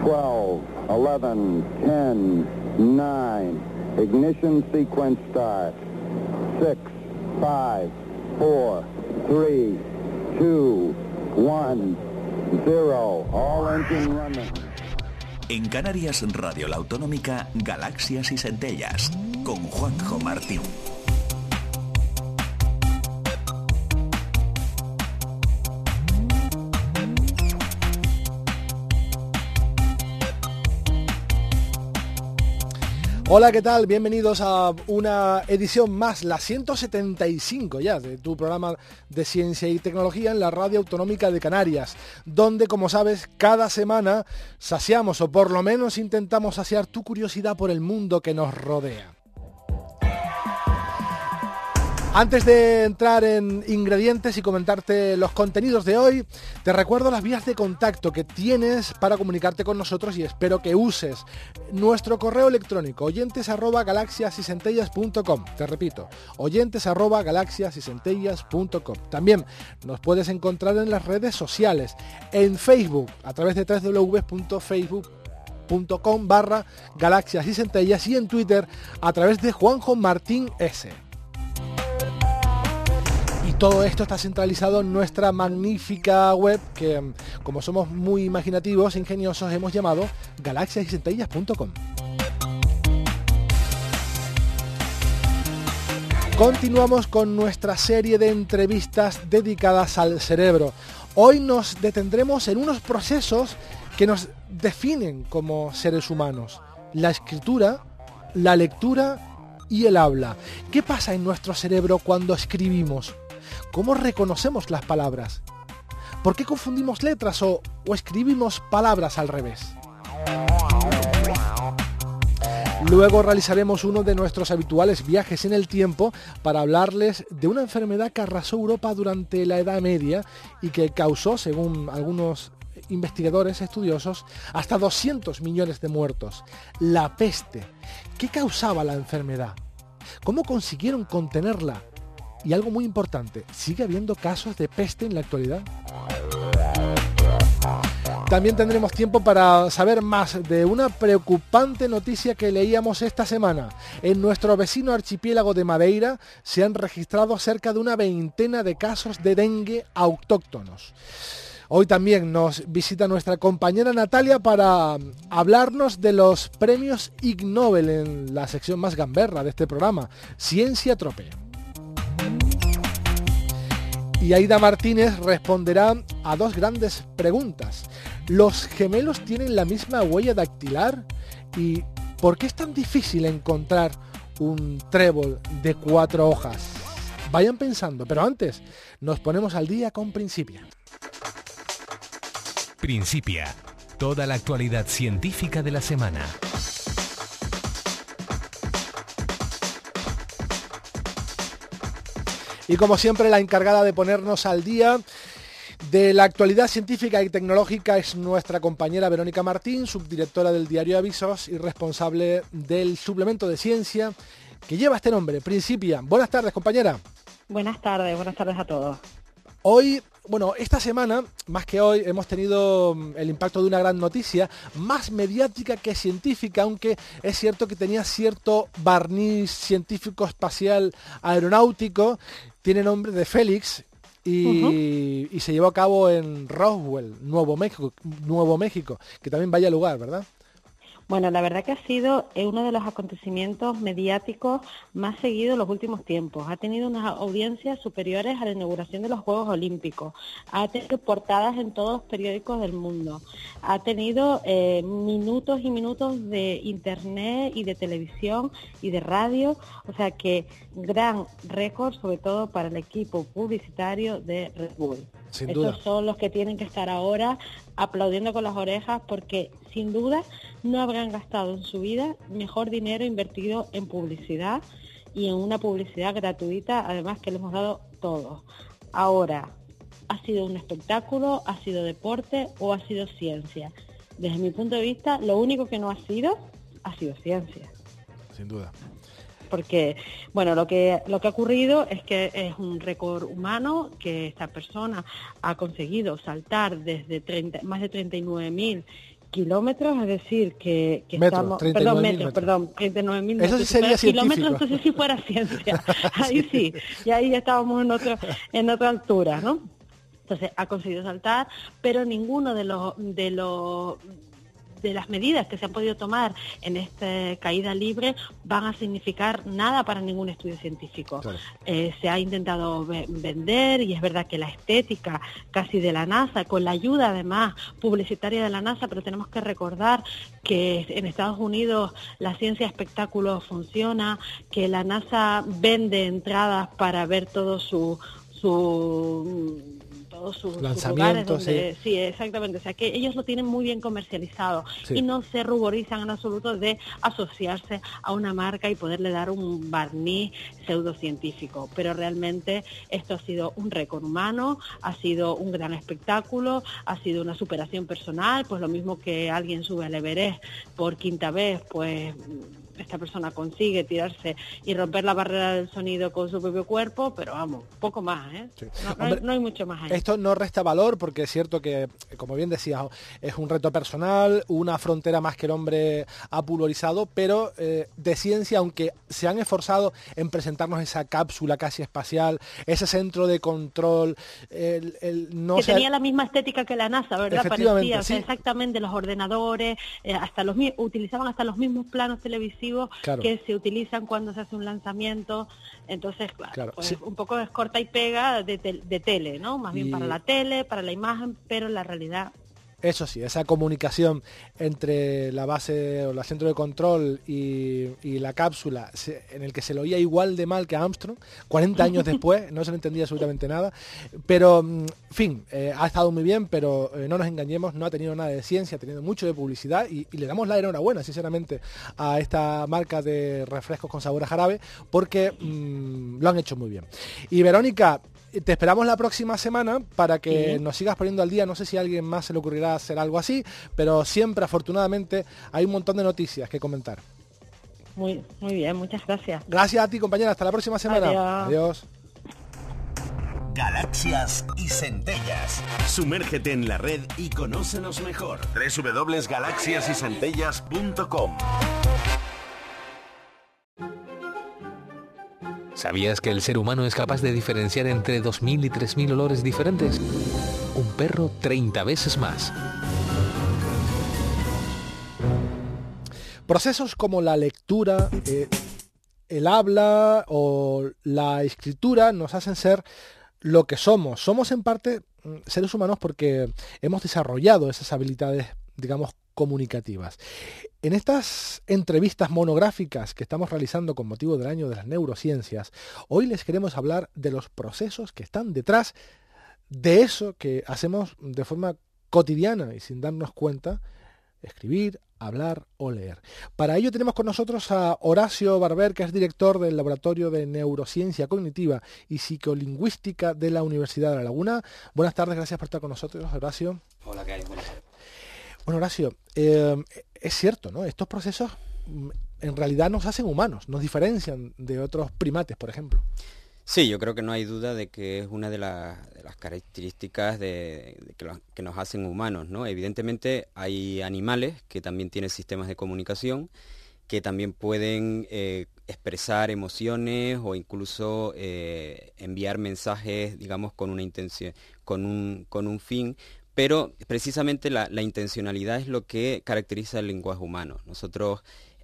12, 11, 10, 9. Ignition sequence start. 6, 5, 4, 3, 2, 1, 0. All engine running. En Canarias Radio La Autonómica, Galaxias y Centellas, con Juanjo Martín. Hola, ¿qué tal? Bienvenidos a una edición más, la 175 ya, de tu programa de ciencia y tecnología en la Radio Autonómica de Canarias, donde, como sabes, cada semana saciamos, o por lo menos intentamos saciar tu curiosidad por el mundo que nos rodea. Antes de entrar en ingredientes y comentarte los contenidos de hoy, te recuerdo las vías de contacto que tienes para comunicarte con nosotros y espero que uses nuestro correo electrónico oyentes@galaxiasycentellas.com. Te repito, oyentes@galaxiasycentellas.com. También nos puedes encontrar en las redes sociales, en Facebook, a través de www.facebook.com/Galaxias y Centellas y en Twitter a través de Juanjo Martín S. Y todo esto está centralizado en nuestra magnífica web que, como somos muy imaginativos e ingeniosos, hemos llamado galaxiasycentellas.com. Continuamos con nuestra serie de entrevistas dedicadas al cerebro. Hoy nos detendremos en unos procesos que nos definen como seres humanos: la escritura, la lectura y el habla. ¿Qué pasa en nuestro cerebro cuando escribimos? ¿Cómo reconocemos las palabras? ¿Por qué confundimos letras o escribimos palabras al revés? Luego realizaremos uno de nuestros habituales viajes en el tiempo para hablarles de una enfermedad que arrasó Europa durante la Edad Media y que causó, según algunos investigadores estudiosos, hasta 200 millones de muertos. La peste. ¿Qué causaba la enfermedad? ¿Cómo consiguieron contenerla? Y algo muy importante, ¿sigue habiendo casos de peste en la actualidad? También tendremos tiempo para saber más de una preocupante noticia que leíamos esta semana. En nuestro vecino archipiélago de Madeira se han registrado cerca de una veintena de casos de dengue autóctonos. Hoy también nos visita nuestra compañera Natalia para hablarnos de los premios Ig Nobel en la sección más gamberra de este programa, Ciencia Trope. Y Aida Martínez responderá a dos grandes preguntas. ¿Los gemelos tienen la misma huella dactilar? ¿Y por qué es tan difícil encontrar un trébol de 4 hojas? Vayan pensando, pero antes nos ponemos al día con Principia. Principia, toda la actualidad científica de la semana. Y como siempre, la encargada de ponernos al día de la actualidad científica y tecnológica es nuestra compañera Verónica Martín, subdirectora del diario Avisos y responsable del suplemento de ciencia que lleva este nombre, Principia. Buenas tardes, compañera. Buenas tardes a todos. Hoy, esta semana, más que hoy, hemos tenido el impacto de una gran noticia, más mediática que científica, aunque es cierto que tenía cierto barniz científico, espacial, aeronáutico. Tiene nombre de Félix y se llevó a cabo en Roswell, Nuevo México, que también vaya lugar, ¿verdad? Bueno, la verdad que ha sido uno de los acontecimientos mediáticos más seguidos en los últimos tiempos. Ha tenido unas audiencias superiores a la inauguración de los Juegos Olímpicos. Ha tenido portadas en todos los periódicos del mundo. Ha tenido minutos y minutos de internet y de televisión y de radio. O sea que gran récord, sobre todo para el equipo publicitario de Red Bull. Sin duda. Estos son los que tienen que estar ahora aplaudiendo con las orejas porque sin duda no habrán gastado en su vida mejor dinero invertido en publicidad y en una publicidad gratuita, además que le hemos dado todos. Ahora, ¿ha sido un espectáculo, ha sido deporte o ha sido ciencia? Desde mi punto de vista, lo único que no ha sido ciencia. Sin duda. Porque, bueno, lo que ha ocurrido es que es un récord humano que esta persona ha conseguido saltar desde más de 39.000 kilómetros, es decir, que metros, estamos... Perdón, metros, 39.000 metros. Eso sí sería kilómetros, científico. entonces sí fuera ciencia. Ahí sí, y ahí ya estábamos en otra altura, ¿no? Entonces ha conseguido saltar, pero ninguno de las medidas que se han podido tomar en esta caída libre van a significar nada para ningún estudio científico. Claro. Se ha intentado vender, y es verdad que la estética casi de la NASA, con la ayuda además publicitaria de la NASA, pero tenemos que recordar que en Estados Unidos la ciencia espectáculo funciona, que la NASA vende entradas para ver todos sus lugares donde, sí, exactamente, o sea que ellos lo tienen muy bien comercializado, sí, y no se ruborizan en absoluto de asociarse a una marca y poderle dar un barniz pseudocientífico, pero realmente esto ha sido un récord humano, ha sido un gran espectáculo, ha sido una superación personal, pues lo mismo que alguien sube al Everest por quinta vez, pues esta persona consigue tirarse y romper la barrera del sonido con su propio cuerpo, pero vamos, poco más, ¿eh? Sí. No hay mucho más ahí. Esto no resta valor, porque es cierto que, como bien decías, es un reto personal, una frontera más que el hombre ha pulverizado, pero de ciencia, aunque se han esforzado en presentarnos esa cápsula casi espacial, ese centro de control, tenía la misma estética que la NASA, ¿verdad? Parecía, o sea, exactamente, los ordenadores, utilizaban hasta los mismos planos televisivos, claro, que se utilizan cuando se hace un lanzamiento, entonces claro, pues sí, un poco es corta y pega de tele, ¿no? Más bien para la tele, para la imagen, pero la realidad... Eso sí, esa comunicación entre la base o el centro de control y la cápsula, en el que se lo oía igual de mal que a Armstrong, 40 años después, no se le entendía absolutamente nada, pero, en fin, ha estado muy bien, pero no nos engañemos, no ha tenido nada de ciencia, ha tenido mucho de publicidad, y le damos la enhorabuena, sinceramente, a esta marca de refrescos con sabor a jarabe, porque lo han hecho muy bien. Y Verónica, te esperamos la próxima semana para que nos sigas poniendo al día. No sé si a alguien más se le ocurrirá hacer algo así, pero siempre, afortunadamente, hay un montón de noticias que comentar. Muy bien, muchas gracias. Gracias a ti, compañera. Hasta la próxima semana. Adiós. Galaxias y centellas. Sumérgete en la red y conócenos mejor. www.galaxiasycentellas.com. ¿Sabías que el ser humano es capaz de diferenciar entre 2.000 y 3.000 olores diferentes? Un perro 30 veces más. Procesos como la lectura, el habla o la escritura nos hacen ser lo que somos. Somos en parte seres humanos porque hemos desarrollado esas habilidades, digamos, comunicativas. En estas entrevistas monográficas que estamos realizando con motivo del año de las neurociencias, hoy les queremos hablar de los procesos que están detrás de eso que hacemos de forma cotidiana y sin darnos cuenta: escribir, hablar o leer. Para ello tenemos con nosotros a Horacio Barber, que es director del Laboratorio de Neurociencia Cognitiva y Psicolingüística de la Universidad de La Laguna. Buenas tardes, gracias por estar con nosotros, Horacio. Hola, ¿qué hay? Buenas tardes. Bueno, Horacio, es cierto, ¿no? Estos procesos en realidad nos hacen humanos, nos diferencian de otros primates, por ejemplo. Sí, yo creo que no hay duda de que es una de las características que nos hacen humanos, ¿no? Evidentemente hay animales que también tienen sistemas de comunicación, que también pueden expresar emociones o incluso enviar mensajes, digamos, con una intención, con un fin. Pero precisamente la intencionalidad es lo que caracteriza el lenguaje humano. Nosotros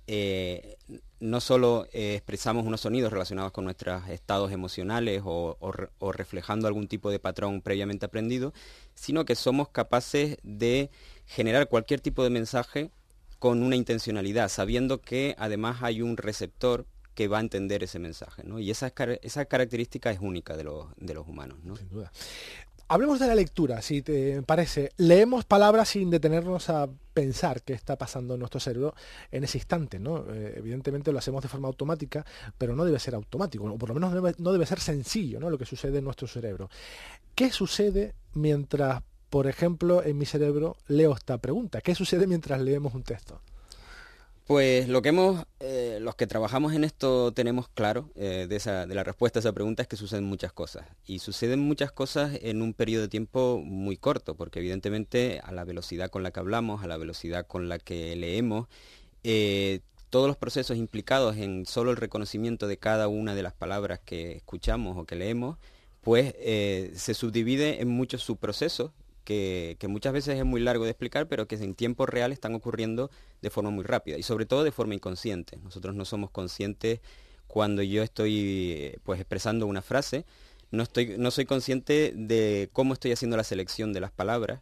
no solo expresamos unos sonidos relacionados con nuestros estados emocionales o reflejando algún tipo de patrón previamente aprendido, sino que somos capaces de generar cualquier tipo de mensaje con una intencionalidad, sabiendo que además hay un receptor que va a entender ese mensaje, ¿no? Y esa característica es única de los humanos, ¿no? Sin duda. Hablemos de la lectura, si te parece. Leemos palabras sin detenernos a pensar qué está pasando en nuestro cerebro en ese instante, ¿no? Evidentemente lo hacemos de forma automática, pero no debe ser automático, o por lo menos no debe ser sencillo, ¿no? Lo que sucede en nuestro cerebro. ¿Qué sucede mientras, por ejemplo, en mi cerebro leo esta pregunta? ¿Qué sucede mientras leemos un texto? Pues lo que los que trabajamos en esto tenemos claro de la respuesta a esa pregunta es que suceden muchas cosas. Y suceden muchas cosas en un periodo de tiempo muy corto, porque evidentemente a la velocidad con la que hablamos, a la velocidad con la que leemos, todos los procesos implicados en solo el reconocimiento de cada una de las palabras que escuchamos o que leemos, pues se subdivide en muchos subprocesos que muchas veces es muy largo de explicar, pero que en tiempo real están ocurriendo de forma muy rápida y sobre todo de forma inconsciente. Nosotros no somos conscientes cuando yo estoy pues expresando una frase, no soy consciente de cómo estoy haciendo la selección de las palabras,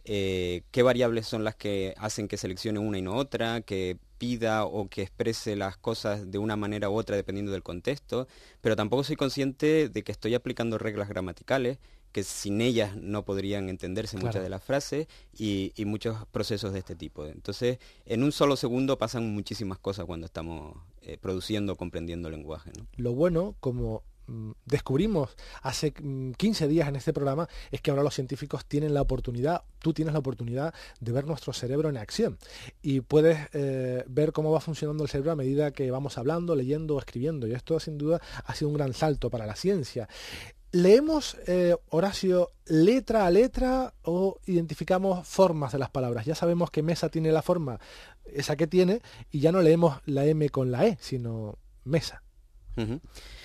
qué variables son las que hacen que seleccione una y no otra, que pida o que exprese las cosas de una manera u otra dependiendo del contexto, pero tampoco soy consciente de que estoy aplicando reglas gramaticales, que sin ellas no podrían entenderse muchas de las frases y muchos procesos de este tipo. Entonces, en un solo segundo pasan muchísimas cosas cuando estamos produciendo o comprendiendo el lenguaje, ¿no? Lo bueno, como descubrimos hace 15 días en este programa, es que ahora los científicos tienen la oportunidad, tú tienes la oportunidad de ver nuestro cerebro en acción y puedes ver cómo va funcionando el cerebro a medida que vamos hablando, leyendo o escribiendo, y esto sin duda ha sido un gran salto para la ciencia. ¿Leemos, Horacio, letra a letra o identificamos formas de las palabras? Ya sabemos que mesa tiene la forma esa que tiene y ya no leemos la M con la E, sino mesa. Uh-huh.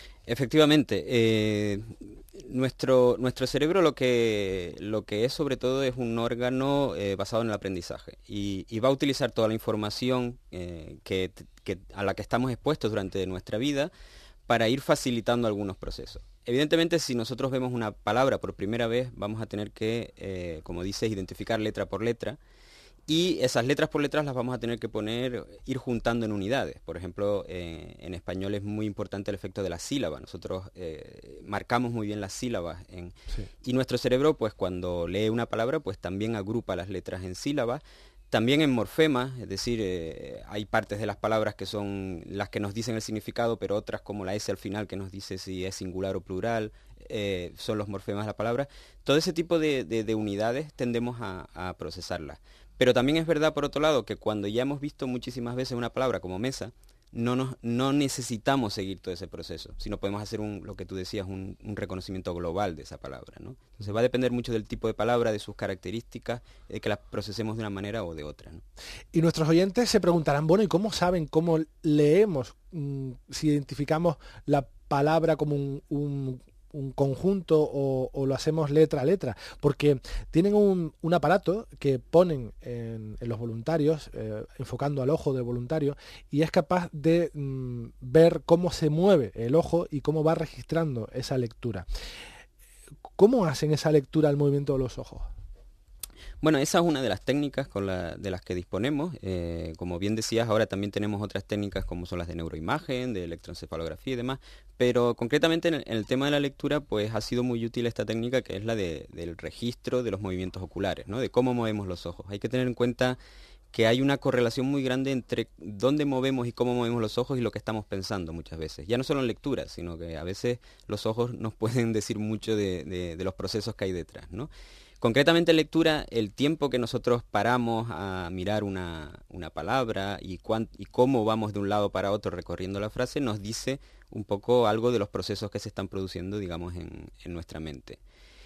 Efectivamente, nuestro cerebro lo que es sobre todo es un órgano basado en el aprendizaje y va a utilizar toda la información a la que estamos expuestos durante nuestra vida para ir facilitando algunos procesos. Evidentemente, si nosotros vemos una palabra por primera vez, vamos a tener que, como dices, identificar letra por letra, y esas letras por letras las vamos a tener que ir juntando en unidades. Por ejemplo, en español es muy importante el efecto de la sílaba. Nosotros marcamos muy bien las sílabas. Sí. Y nuestro cerebro, pues cuando lee una palabra, pues también agrupa las letras en sílabas. También en morfemas, es decir, hay partes de las palabras que son las que nos dicen el significado, pero otras como la S al final que nos dice si es singular o plural, son los morfemas de la palabra. Todo ese tipo de unidades tendemos a procesarlas. Pero también es verdad, por otro lado, que cuando ya hemos visto muchísimas veces una palabra como mesa, no necesitamos seguir todo ese proceso, sino podemos hacer lo que tú decías, un reconocimiento global de esa palabra, ¿no? Entonces va a depender mucho del tipo de palabra, de sus características, de que las procesemos de una manera o de otra, ¿no? Y nuestros oyentes se preguntarán, bueno, ¿y cómo saben cómo leemos? Si identificamos la palabra como un conjunto o lo hacemos letra a letra, porque tienen un aparato que ponen en los voluntarios, enfocando al ojo del voluntario, y es capaz de ver cómo se mueve el ojo y cómo va registrando esa lectura. ¿Cómo hacen esa lectura al movimiento de los ojos? Bueno, esa es una de las técnicas de las que disponemos. Como bien decías, ahora también tenemos otras técnicas como son las de neuroimagen, de electroencefalografía y demás, pero concretamente en el tema de la lectura, pues ha sido muy útil esta técnica que es la del registro de los movimientos oculares, ¿no? De cómo movemos los ojos. Hay que tener en cuenta que hay una correlación muy grande entre dónde movemos y cómo movemos los ojos y lo que estamos pensando muchas veces. Ya no solo en lectura, sino que a veces los ojos nos pueden decir mucho de los procesos que hay detrás, ¿no? Concretamente en lectura, el tiempo que nosotros paramos a mirar una palabra y cómo vamos de un lado para otro recorriendo la frase nos dice un poco algo de los procesos que se están produciendo, digamos, en nuestra mente.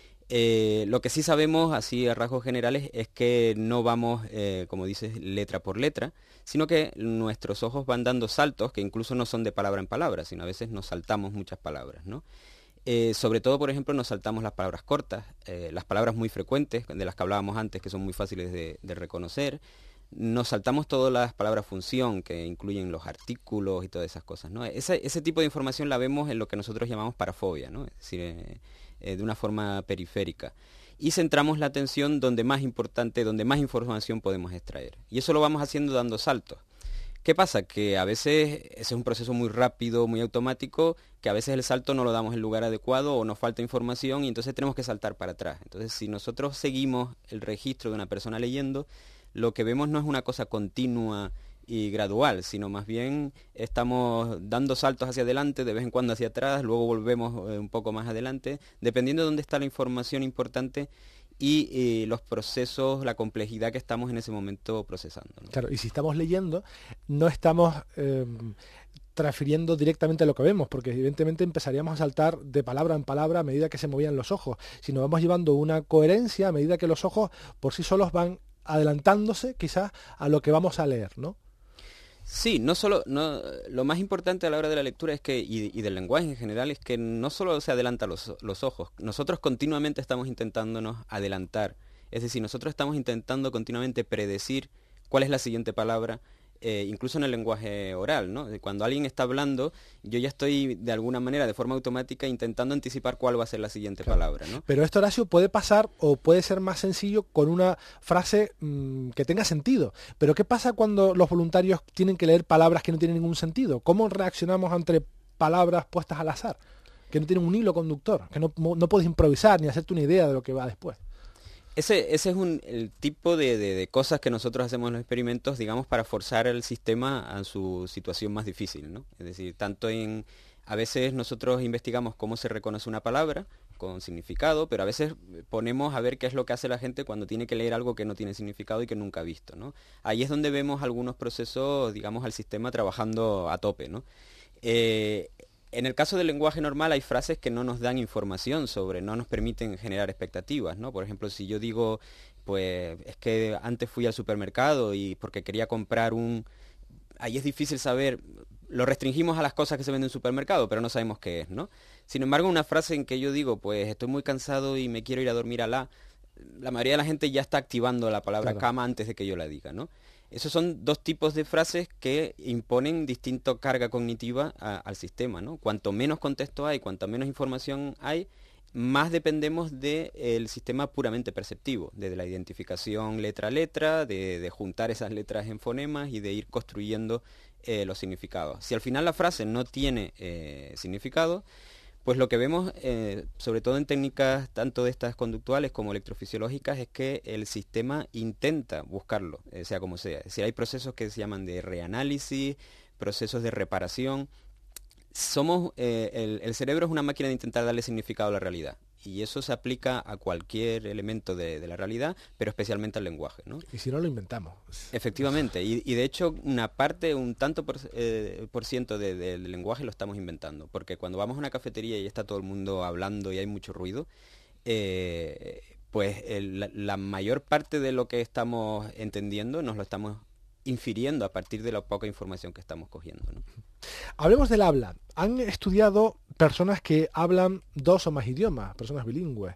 Lo que sí sabemos, así a rasgos generales, es que no vamos, como dices, letra por letra, sino que nuestros ojos van dando saltos que incluso no son de palabra en palabra, sino a veces nos saltamos muchas palabras, ¿no? Sobre todo, por ejemplo, nos saltamos las palabras cortas, las palabras muy frecuentes, de las que hablábamos antes, que son muy fáciles de reconocer. Nos saltamos todas las palabras función, que incluyen los artículos y todas esas cosas, ¿no? Ese tipo de información la vemos en lo que nosotros llamamos parafobia, ¿no? Es decir, de una forma periférica. Y centramos la atención donde más información podemos extraer. Y eso lo vamos haciendo dando saltos. ¿Qué pasa? Que a veces ese es un proceso muy rápido, muy automático, que a veces el salto no lo damos en el lugar adecuado o nos falta información y entonces tenemos que saltar para atrás. Entonces, si nosotros seguimos el registro de una persona leyendo, lo que vemos no es una cosa continua y gradual, sino más bien estamos dando saltos hacia adelante, de vez en cuando hacia atrás, luego volvemos un poco más adelante, dependiendo de dónde está la información importante y los procesos, la complejidad que estamos en ese momento procesando, ¿no? Claro, y si estamos leyendo, no estamos transfiriendo directamente lo que vemos, porque evidentemente empezaríamos a saltar de palabra en palabra a medida que se movían los ojos, sino vamos llevando una coherencia a medida que los ojos por sí solos van adelantándose quizás a lo que vamos a leer, ¿no? Sí, lo más importante a la hora de la lectura es que, y del lenguaje en general, es que no solo se adelanta los ojos, nosotros continuamente estamos intentándonos adelantar, es decir, nosotros estamos intentando continuamente predecir cuál es la siguiente palabra, incluso en el lenguaje oral, ¿no? Cuando alguien está hablando, yo ya estoy de alguna manera, de forma automática, intentando anticipar cuál va a ser la siguiente palabra, ¿no? Pero esto, Horacio, puede pasar o puede ser más sencillo con una frase que tenga sentido. Pero ¿qué pasa cuando los voluntarios tienen que leer palabras que no tienen ningún sentido? ¿Cómo reaccionamos ante palabras puestas al azar, que no tienen un hilo conductor, que no puedes improvisar ni hacerte una idea de lo que va después? Ese es el tipo de cosas que nosotros hacemos en los experimentos, digamos, para forzar el sistema a su situación más difícil, ¿no? Es decir, a veces nosotros investigamos cómo se reconoce una palabra con significado, pero a veces ponemos a ver qué es lo que hace la gente cuando tiene que leer algo que no tiene significado y que nunca ha visto, ¿no? Ahí es donde vemos algunos procesos, digamos, al sistema trabajando a tope, ¿no? En el caso del lenguaje normal hay frases que no nos dan información no nos permiten generar expectativas, ¿no? Por ejemplo, si yo digo, pues es que antes fui al supermercado y porque quería comprar ahí es difícil saber, lo restringimos a las cosas que se venden en el supermercado, pero no sabemos qué es, ¿no? Sin embargo, una frase en que yo digo, pues estoy muy cansado y me quiero ir a dormir la mayoría de la gente ya está activando la palabra cama antes de que yo la diga, ¿no? Esos son dos tipos de frases que imponen distinta carga cognitiva al sistema, ¿no? Cuanto menos contexto hay, cuanto menos información hay, más dependemos del sistema puramente perceptivo, desde la identificación letra a letra, de juntar esas letras en fonemas y de ir construyendo los significados. Si al final la frase no tiene significado, pues lo que vemos, sobre todo en técnicas tanto de estas conductuales como electrofisiológicas, es que el sistema intenta buscarlo, sea como sea. Es decir, hay procesos que se llaman de reanálisis, procesos de reparación. El cerebro es una máquina de intentar darle significado a la realidad. Y eso se aplica a cualquier elemento de la realidad, pero especialmente al lenguaje, ¿no? Y si no, lo inventamos. Efectivamente, y de hecho un tanto por ciento del lenguaje lo estamos inventando, porque cuando vamos a una cafetería y está todo el mundo hablando y hay mucho ruido, pues la mayor parte de lo que estamos entendiendo nos lo estamos infiriendo a partir de la poca información que estamos cogiendo, ¿no? Hablemos del habla. Han estudiado personas que hablan 2 o más idiomas, personas bilingües,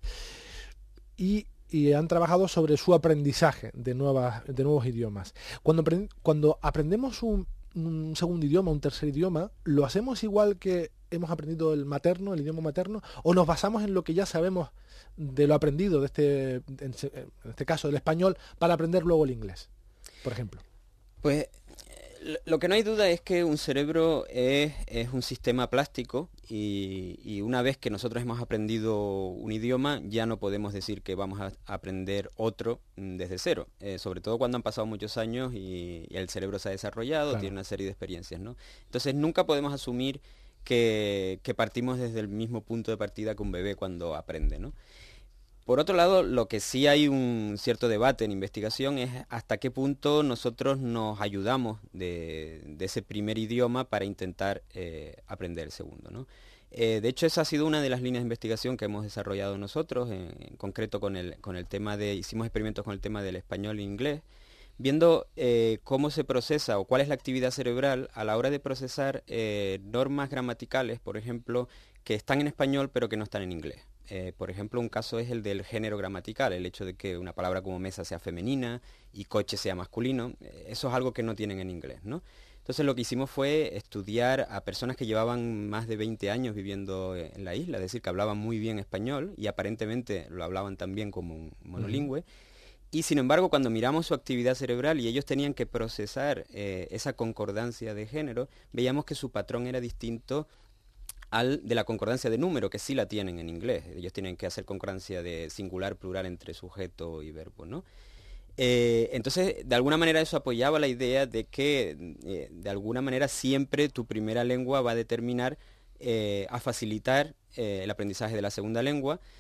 y han trabajado sobre su aprendizaje de nuevos idiomas. Cuando aprendemos un segundo idioma, un tercer idioma, ¿lo hacemos igual que hemos aprendido el idioma materno, o nos basamos en lo que ya sabemos de lo aprendido, en este caso del español, para aprender luego el inglés, por ejemplo? Pues lo que no hay duda es que un cerebro es un sistema plástico y una vez que nosotros hemos aprendido un idioma ya no podemos decir que vamos a aprender otro desde cero, sobre todo cuando han pasado muchos años y el cerebro se ha desarrollado, claro, tiene una serie de experiencias, ¿no? Entonces nunca podemos asumir que partimos desde el mismo punto de partida que un bebé cuando aprende, ¿no? Por otro lado, lo que sí hay un cierto debate en investigación es hasta qué punto nosotros nos ayudamos de ese primer idioma para intentar aprender el segundo, ¿no? De hecho, esa ha sido una de las líneas de investigación que hemos desarrollado nosotros, en concreto con el tema hicimos experimentos con el tema del español e inglés, viendo cómo se procesa o cuál es la actividad cerebral a la hora de procesar normas gramaticales, por ejemplo, que están en español pero que no están en inglés. Por ejemplo, un caso es el del género gramatical, el hecho de que una palabra como mesa sea femenina y coche sea masculino. Eso es algo que no tienen en inglés, ¿no? Entonces lo que hicimos fue estudiar a personas que llevaban más de 20 años viviendo en la isla, es decir, que hablaban muy bien español y aparentemente lo hablaban también como un monolingüe. Y sin embargo, cuando miramos su actividad cerebral y ellos tenían que procesar esa concordancia de género, veíamos que su patrón era distinto al de la concordancia de número, que sí la tienen en inglés. Ellos tienen que hacer concordancia de singular, plural entre sujeto y verbo, ¿no? Entonces, de alguna manera eso apoyaba la idea de que, de alguna manera, siempre tu primera lengua va a determinar, a facilitar el aprendizaje de la segunda lengua.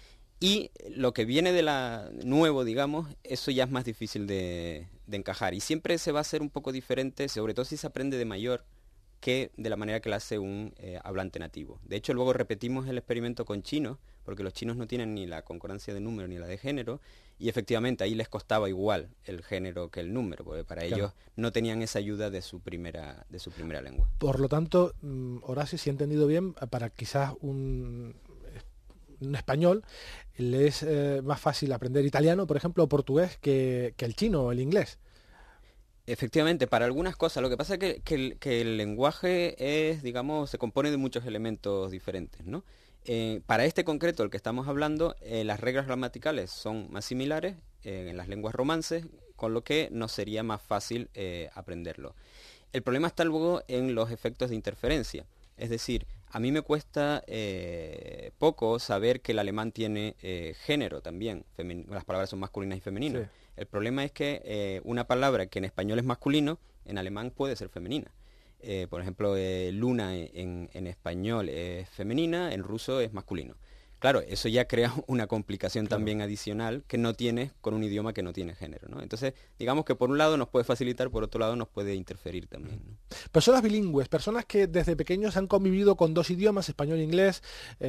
Y lo que viene de la nuevo, digamos, eso ya es más difícil de encajar. Y siempre se va a hacer un poco diferente, sobre todo si se aprende de mayor, que de la manera que lo hace un hablante nativo. De hecho, luego repetimos el experimento con chinos, porque los chinos no tienen ni la concordancia de número ni la de género, y efectivamente ahí les costaba igual el género que el número, porque para ellos no tenían esa ayuda de su primera lengua. Por lo tanto, Horacio, si he entendido bien, para quizás un español le es más fácil aprender italiano, por ejemplo, o portugués que el chino o el inglés. Efectivamente, para algunas cosas. Lo que pasa es que el lenguaje es, digamos, se compone de muchos elementos diferentes, ¿no? Para este concreto, el que estamos hablando, las reglas gramaticales son más similares en las lenguas romances, con lo que nos sería más fácil aprenderlo. El problema está luego en los efectos de interferencia. Es decir, a mí me cuesta poco saber que el alemán tiene género también. Las palabras son masculinas y femeninas. Sí. El problema es que una palabra que en español es masculino, en alemán puede ser femenina. Por ejemplo, luna en español es femenina, en ruso es masculino. Claro, eso ya crea una complicación también adicional que no tienes con un idioma que no tiene género, ¿no? Entonces, digamos que por un lado nos puede facilitar, por otro lado nos puede interferir también, ¿no? Personas bilingües, personas que desde pequeños han convivido con dos idiomas, español e inglés,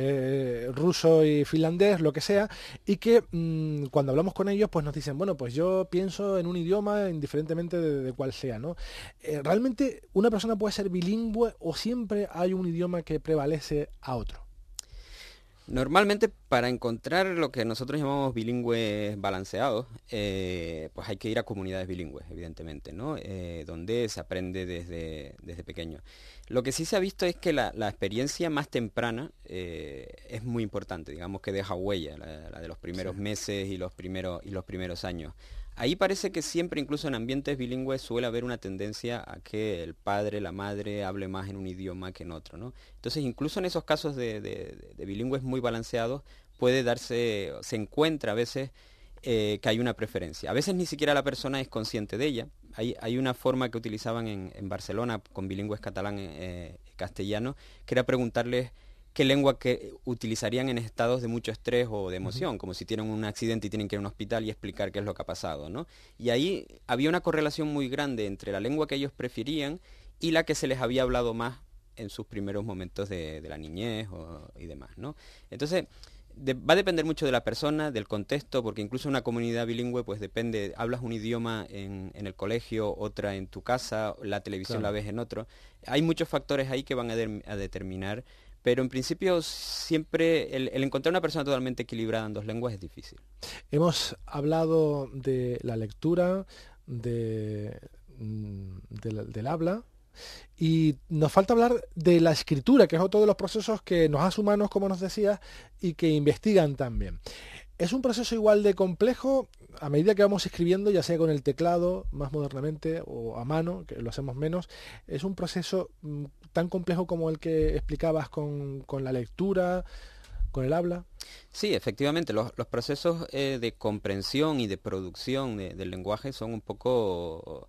ruso y finlandés, lo que sea, y que cuando hablamos con ellos pues nos dicen, bueno, pues yo pienso en un idioma indiferentemente de cuál sea, ¿no? ¿Realmente una persona puede ser bilingüe o siempre hay un idioma que prevalece a otro? Normalmente para encontrar lo que nosotros llamamos bilingües balanceados, pues hay que ir a comunidades bilingües, evidentemente, ¿no? Donde se aprende desde pequeño. Lo que sí se ha visto es que la experiencia más temprana es muy importante, digamos que deja huella, la de los primeros meses y los primeros años. Ahí parece que siempre, incluso en ambientes bilingües, suele haber una tendencia a que el padre, la madre, hable más en un idioma que en otro, ¿no? Entonces, incluso en esos casos de bilingües muy balanceados, se encuentra a veces que hay una preferencia. A veces ni siquiera la persona es consciente de ella. Hay una forma que utilizaban en Barcelona con bilingües catalán-castellano, que era preguntarles qué lengua que utilizarían en estados de mucho estrés o de emoción, como si tienen un accidente y tienen que ir a un hospital y explicar qué es lo que ha pasado, ¿no? Y ahí había una correlación muy grande entre la lengua que ellos preferían y la que se les había hablado más en sus primeros momentos de la niñez y demás, ¿no? Entonces, va a depender mucho de la persona, del contexto, porque incluso una comunidad bilingüe, pues depende, hablas un idioma en el colegio, otra en tu casa, la televisión la ves en otro. Hay muchos factores ahí que van a determinar. Pero en principio siempre el encontrar una persona totalmente equilibrada en dos lenguas es difícil. Hemos hablado de la lectura, del habla, y nos falta hablar de la escritura, que es otro de los procesos que nos hace humanos, como nos decías, y que investigan también. Es un proceso igual de complejo a medida que vamos escribiendo, ya sea con el teclado más modernamente o a mano, que lo hacemos menos. Es un proceso tan complejo como el que explicabas con la lectura, con el habla. Sí, efectivamente, los procesos de comprensión y de producción del lenguaje son un poco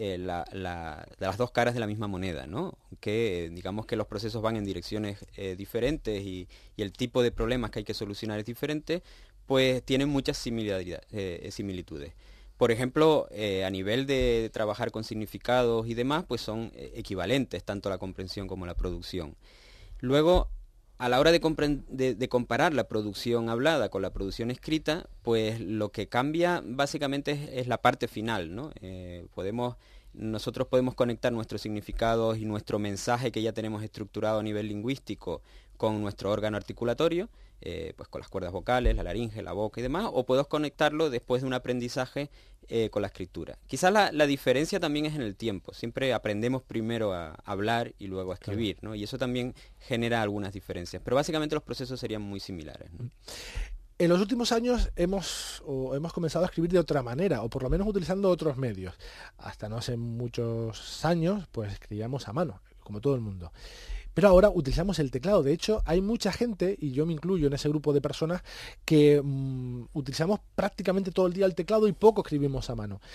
las dos caras de la misma moneda, ¿no? Que digamos que los procesos van en direcciones diferentes y el tipo de problemas que hay que solucionar es diferente, pues tienen muchas similitudes. Por ejemplo, a nivel de trabajar con significados y demás, pues son equivalentes tanto la comprensión como la producción. Luego, a la hora de comparar la producción hablada con la producción escrita, pues lo que cambia básicamente es la parte final, ¿no? Nosotros podemos conectar nuestros significados y nuestro mensaje que ya tenemos estructurado a nivel lingüístico con nuestro órgano articulatorio, pues con las cuerdas vocales, la laringe, la boca y demás, o podemos conectarlo después de un aprendizaje con la escritura. Quizás la diferencia también es en el tiempo. Siempre aprendemos primero a hablar y luego a escribir, ¿no? Y eso también genera algunas diferencias. Pero básicamente los procesos serían muy similares, ¿no? En los últimos años hemos comenzado a escribir de otra manera, o por lo menos utilizando otros medios. Hasta no hace muchos años, pues escribíamos a mano, como todo el mundo. Pero ahora utilizamos el teclado. De hecho, hay mucha gente, y yo me incluyo en ese grupo de personas, que utilizamos prácticamente todo el día el teclado y poco escribimos a mano.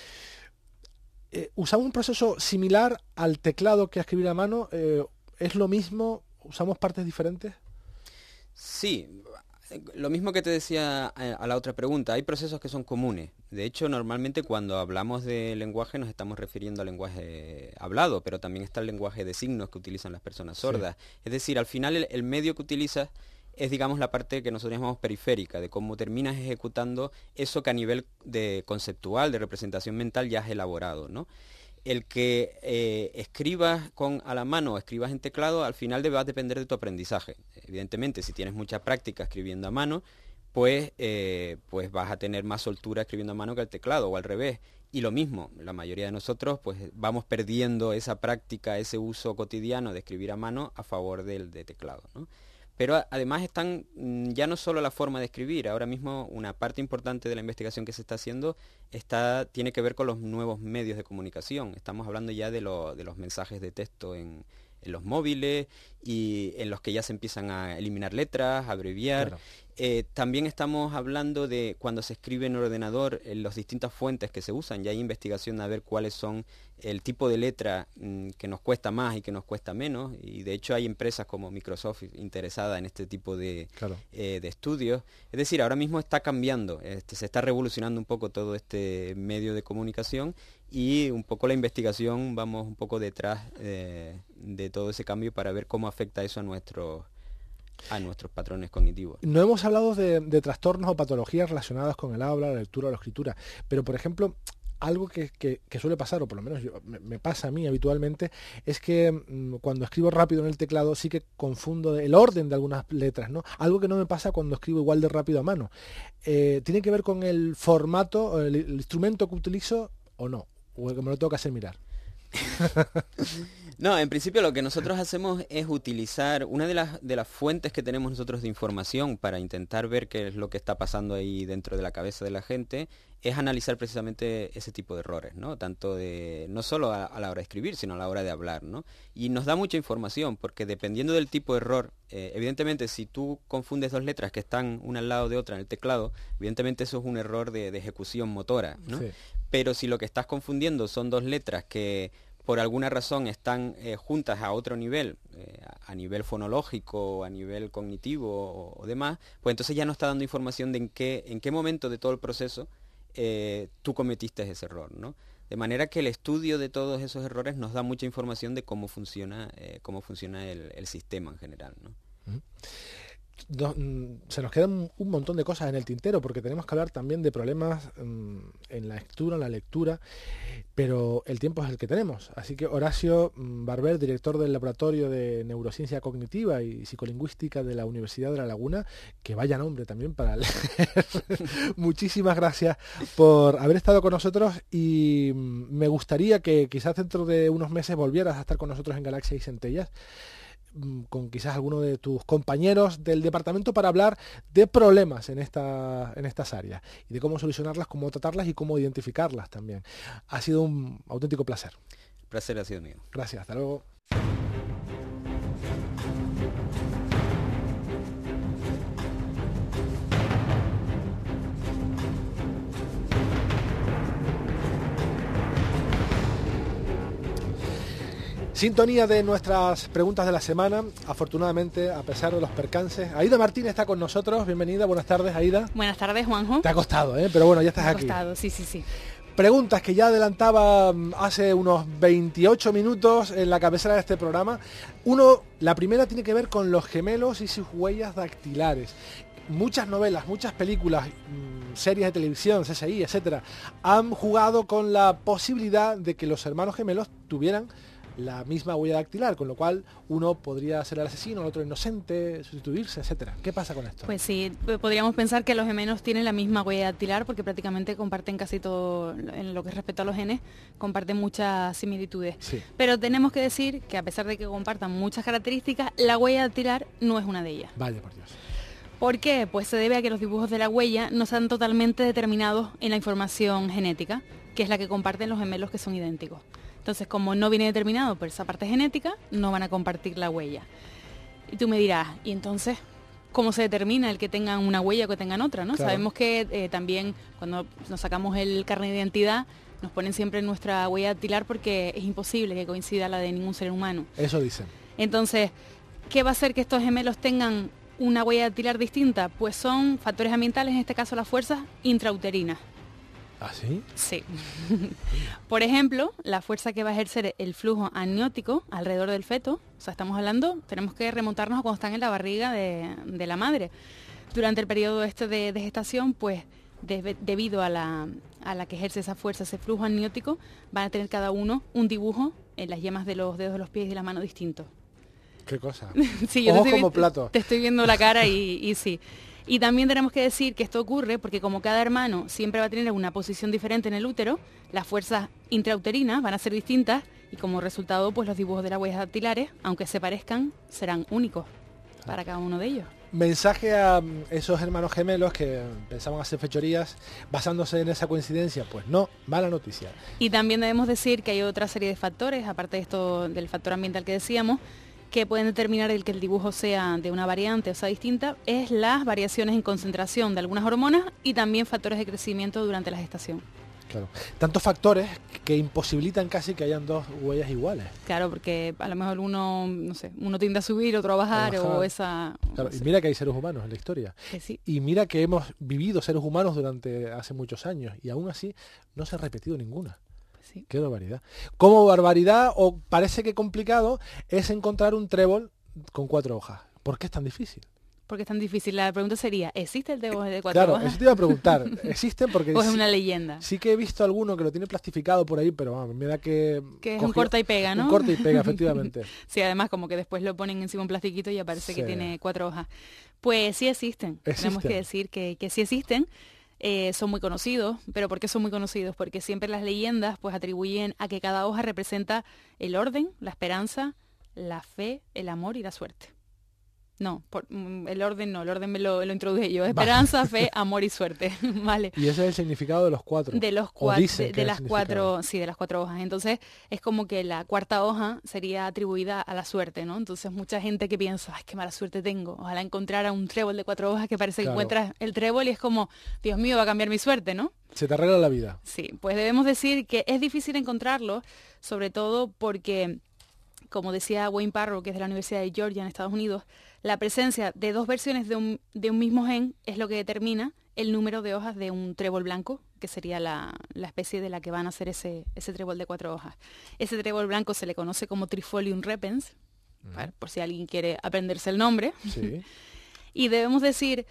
¿Usamos un proceso similar al teclado que a escribir a mano? ¿Es lo mismo? ¿Usamos partes diferentes? Sí. lo mismo que te decía a la otra pregunta, hay procesos que son comunes. De hecho, normalmente cuando hablamos de lenguaje nos estamos refiriendo al lenguaje hablado, pero también está el lenguaje de signos que utilizan las personas sordas. Sí. Es decir, al final el medio que utilizas es, digamos, la parte que nosotros llamamos periférica, de cómo terminas ejecutando eso que a nivel de conceptual, de representación mental, ya has elaborado, ¿no? El que escribas a la mano o escribas en teclado, al final va a depender de tu aprendizaje. Evidentemente, si tienes mucha práctica escribiendo a mano, pues vas a tener más soltura escribiendo a mano que al teclado, o al revés. Y lo mismo, la mayoría de nosotros pues vamos perdiendo esa práctica, ese uso cotidiano de escribir a mano a favor del de teclado, ¿no? Pero además están ya no solo la forma de escribir, ahora mismo una parte importante de la investigación que se está haciendo tiene que ver con los nuevos medios de comunicación. Estamos hablando ya de los mensajes de texto en los móviles y en los que ya se empiezan a eliminar letras, a abreviar. Claro. También estamos hablando de cuando se escribe en ordenador, las distintas fuentes que se usan. Ya hay investigación a ver cuáles son el tipo de letra que nos cuesta más y que nos cuesta menos. Y de hecho hay empresas como Microsoft interesadas en este tipo de estudios. Es decir, ahora mismo está cambiando, se está revolucionando un poco todo este medio de comunicación y un poco la investigación, vamos un poco detrás de todo ese cambio para ver cómo afecta eso a nuestros patrones cognitivos. No hemos hablado de trastornos o patologías relacionadas con el habla, la lectura o la escritura, pero por ejemplo, algo que suele pasar, o por lo menos me pasa a mí habitualmente, es que cuando escribo rápido en el teclado sí que confundo el orden de algunas letras, ¿no? Algo que no me pasa cuando escribo igual de rápido a mano. ¿Tiene que ver con el formato, el instrumento que utilizo o no? ¿O que me lo tengo que hacer mirar? No, en principio lo que nosotros hacemos es utilizar una de las fuentes que tenemos nosotros de información para intentar ver qué es lo que está pasando ahí dentro de la cabeza de la gente, es analizar precisamente ese tipo de errores, ¿no? Tanto no solo a la hora de escribir, sino a la hora de hablar, ¿no? Y nos da mucha información, porque dependiendo del tipo de error, evidentemente si tú confundes dos letras que están una al lado de otra en el teclado, evidentemente eso es un error de ejecución motora, ¿no? Sí. Pero si lo que estás confundiendo son dos letras que por alguna razón están juntas a otro nivel, a nivel fonológico, a nivel cognitivo o demás, pues entonces ya nos está dando información de en qué momento de todo el proceso tú cometiste ese error, ¿no? De manera que el estudio de todos esos errores nos da mucha información de cómo funciona el sistema en general, ¿no? Se nos quedan un montón de cosas en el tintero porque tenemos que hablar también de problemas en la escritura, en la lectura, pero el tiempo es el que tenemos. Así que Horacio Barber, director del Laboratorio de Neurociencia Cognitiva y Psicolingüística de la Universidad de La Laguna, que vaya nombre también para leer. Muchísimas gracias por haber estado con nosotros y me gustaría que quizás dentro de unos meses volvieras a estar con nosotros en Galaxias y Centellas, con quizás alguno de tus compañeros del departamento para hablar de problemas en estas áreas y de cómo solucionarlas, cómo tratarlas y cómo identificarlas también. Ha sido un auténtico placer. El placer ha sido mío. Gracias, hasta luego. Sintonía de nuestras preguntas de la semana. Afortunadamente, a pesar de los percances, Aida Martínez está con nosotros. Bienvenida, buenas tardes, Aida. Buenas tardes, Juanjo. Te ha costado, pero bueno, ya estás aquí. Me ha costado, sí. Preguntas que ya adelantaba hace unos 28 minutos en la cabecera de este programa. La primera tiene que ver con los gemelos y sus huellas dactilares. Muchas novelas, muchas películas, series de televisión, CSI, etcétera, han jugado con la posibilidad de que los hermanos gemelos tuvieran la misma huella dactilar, con lo cual uno podría ser el asesino, el otro inocente, sustituirse, etcétera. ¿Qué pasa con esto? Pues sí, podríamos pensar que los gemelos tienen la misma huella dactilar porque prácticamente comparten casi todo, en lo que respecta a los genes, comparten muchas similitudes. Sí. Pero tenemos que decir que a pesar de que compartan muchas características, la huella dactilar no es una de ellas. Vaya por Dios. ¿Por qué? Pues se debe a que los dibujos de la huella no están totalmente determinados en la información genética, que es la que comparten los gemelos que son idénticos. Entonces, como no viene determinado por esa parte genética, no van a compartir la huella. Y tú me dirás, ¿y entonces cómo se determina el que tengan una huella o que tengan otra, ¿no? Claro. Sabemos que también cuando nos sacamos el carnet de identidad, nos ponen siempre nuestra huella dactilar porque es imposible que coincida la de ningún ser humano. Eso dicen. Entonces, ¿qué va a hacer que estos gemelos tengan una huella dactilar distinta? Pues son factores ambientales, en este caso las fuerzas intrauterinas. ¿Ah, sí? Sí. Por ejemplo, la fuerza que va a ejercer el flujo amniótico alrededor del feto, o sea, estamos hablando, tenemos que remontarnos a cuando están en la barriga de la madre. Durante el periodo de gestación, pues debido a la que ejerce esa fuerza, ese flujo amniótico, van a tener cada uno un dibujo en las yemas de los dedos de los pies y de las manos distintos. ¿Qué cosa? Sí, yo Ojos como plato. Te estoy viendo la cara y sí. Y también tenemos que decir que esto ocurre porque como cada hermano siempre va a tener una posición diferente en el útero, las fuerzas intrauterinas van a ser distintas y como resultado, pues los dibujos de las huellas dactilares, aunque se parezcan, serán únicos para cada uno de ellos. Mensaje a esos hermanos gemelos que pensaban hacer fechorías basándose en esa coincidencia. Pues no, mala noticia. Y también debemos decir que hay otra serie de factores, aparte de esto del factor ambiental que decíamos, que pueden determinar el que el dibujo sea de una variante o sea distinta, es las variaciones en concentración de algunas hormonas y también factores de crecimiento durante la gestación. Claro. Tantos factores que imposibilitan casi que hayan dos huellas iguales. Claro, porque a lo mejor uno, no sé, uno tiende a subir, otro a bajar, o esa... Claro, no sé. y mira que hay seres humanos en la historia. Sí. Y mira que hemos vivido seres humanos durante hace muchos años y aún así no se ha repetido ninguna. Sí. Qué barbaridad. Como barbaridad, o parece que complicado, es encontrar un trébol con 4 hojas. ¿Por qué es tan difícil? Porque es tan difícil. La pregunta sería, ¿existe el trébol de 4 hojas? Claro, eso te iba a preguntar. ¿Existen? Porque ¿O es una leyenda? Sí que he visto alguno que lo tiene plastificado por ahí, pero vamos, me da que... Que es un corta y pega, ¿no? Un corta y pega, efectivamente. Sí, además como que después lo ponen encima un plastiquito y aparece Sí. que tiene 4 hojas. Pues sí existen. Tenemos que decir que sí existen. Son muy conocidos, pero ¿por qué son muy conocidos? Porque siempre las leyendas pues atribuyen a que cada hoja representa el orden, la esperanza, la fe, el amor y la suerte. No, el orden no, el orden me lo introduje yo. Esperanza, fe, amor y suerte. Vale. Y ese es el significado de los 4. De los 4, de las 4, sí, de las 4 hojas. Entonces es como que la cuarta hoja sería atribuida a la suerte, ¿no? Entonces mucha gente que piensa, ay, qué mala suerte tengo. Ojalá encontrara un trébol de 4 hojas que parece que encuentras el trébol y es como, Dios mío, va a cambiar mi suerte, ¿no? Se te arregla la vida. Sí, pues debemos decir que es difícil encontrarlo, sobre todo porque, como decía Wayne Parrow, que es de la Universidad de Georgia en Estados Unidos, la presencia de 2 versiones de un mismo gen es lo que determina el número de hojas de un trébol blanco, que sería la especie de la que van a hacer ese trébol de 4 hojas. Ese trébol blanco se le conoce como Trifolium repens, por si alguien quiere aprenderse el nombre. Sí. Y debemos decir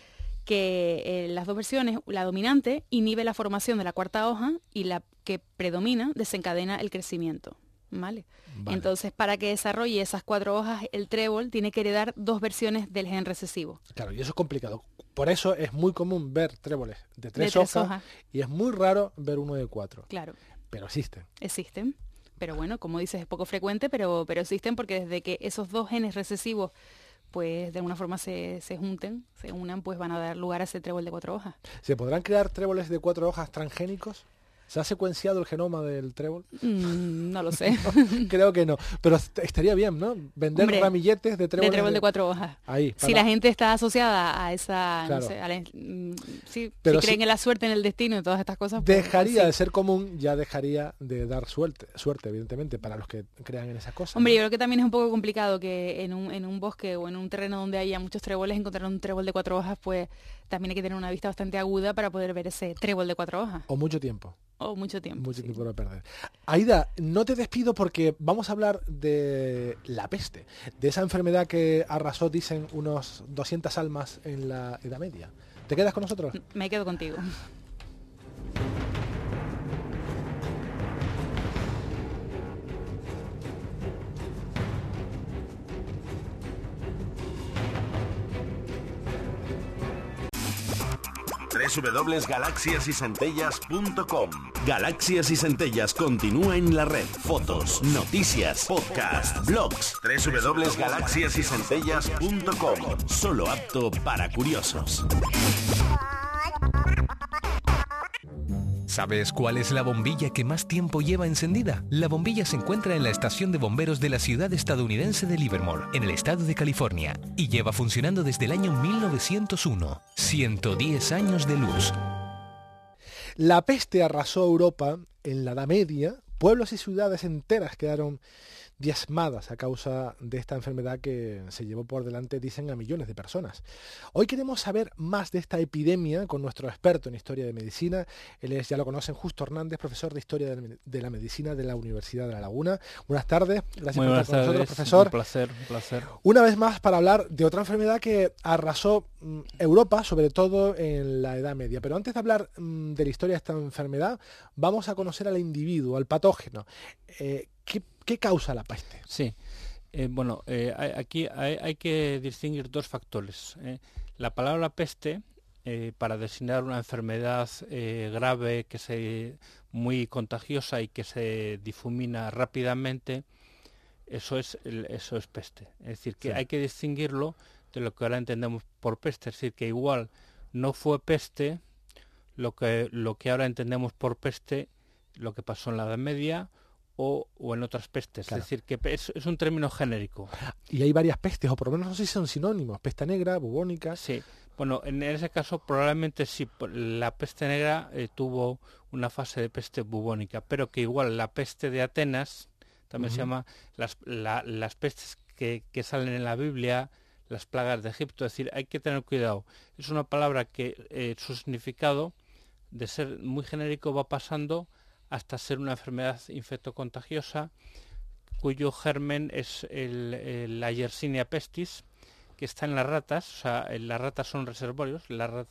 que las 2 versiones, la dominante inhibe la formación de la cuarta hoja y la que predomina desencadena el crecimiento. ¿Vale? Entonces, para que desarrolle esas 4 hojas, el trébol tiene que heredar 2 versiones del gen recesivo. Claro, y eso es complicado. Por eso es muy común ver tréboles de 3 hojas y es muy raro ver uno de 4. Claro. Pero existen. Existen. Pero bueno, como dices, es poco frecuente, pero existen porque desde que esos 2 genes recesivos pues de alguna forma se unan, pues van a dar lugar a ese trébol de 4 hojas. ¿Se podrán crear tréboles de 4 hojas transgénicos? ¿Se ha secuenciado el genoma del trébol? No lo sé. Creo que no. Pero estaría bien, ¿no? Vender ramilletes de tréboles. De trébol de 4 hojas. Ahí. Si la gente está asociada a esa... Claro. No sé, si creen en la suerte, en el destino y todas estas cosas... Pues, dejaría de ser común, ya dejaría de dar suerte, evidentemente, para los que crean en esas cosas. Hombre, ¿no? yo creo que también es un poco complicado que en un bosque o en un terreno donde haya muchos tréboles, encontrar un trébol de 4 hojas, pues también hay que tener una vista bastante aguda para poder ver ese trébol de 4 hojas. O mucho tiempo. O mucho tiempo. Mucho tiempo para perder. Aida, no te despido porque vamos a hablar de la peste, de esa enfermedad que arrasó, dicen, unos 200 almas en la Edad Media. ¿Te quedas con nosotros? Me quedo contigo. www.galaxiasysentellas.com. Galaxias y Centellas continúa en la red. Fotos, noticias, podcast, blogs. www.galaxiasysentellas.com. Solo apto para curiosos. ¿Sabes cuál es la bombilla que más tiempo lleva encendida? La bombilla se encuentra en la estación de bomberos de la ciudad estadounidense de Livermore, en el estado de California, y lleva funcionando desde el año 1901. 110 años de luz. La peste arrasó Europa en la Edad Media Pueblos y ciudades enteras quedaron diezmadas a causa de esta enfermedad que se llevó por delante, dicen, a millones de personas. Hoy queremos saber más de esta epidemia con nuestro experto en historia de medicina. Él es, ya lo conocen, Justo Hernández, profesor de historia de la medicina de la Universidad de La Laguna. Buenas tardes, gracias por estar con nosotros, profesor. Un placer, un placer. Una vez más para hablar de otra enfermedad que arrasó Europa, sobre todo en la Edad Media. Pero antes de hablar de la historia de esta enfermedad, vamos a conocer al individuo, al patógeno. ¿Qué causa la peste? Sí, aquí hay que distinguir dos factores. La palabra peste, para designar una enfermedad grave, muy contagiosa y que se difumina rápidamente, eso es peste. Es decir, que hay que distinguirlo de lo que ahora entendemos por peste. Es decir, que igual no fue peste lo que ahora entendemos por peste, lo que pasó en la Edad Media, o en otras pestes. Claro. Es decir, que es un término genérico. Y hay varias pestes, o por lo menos no sé si son sinónimos. Peste negra, bubónica. Sí, bueno, en ese caso probablemente sí, la peste negra tuvo una fase de peste bubónica, pero que igual la peste de Atenas, también se llama las pestes que salen en la Biblia, las plagas de Egipto. Es decir, hay que tener cuidado. Es una palabra que su significado, de ser muy genérico, va pasando hasta ser una enfermedad infectocontagiosa cuyo germen es la Yersinia pestis, que está en las ratas. O sea, las ratas son reservorios. La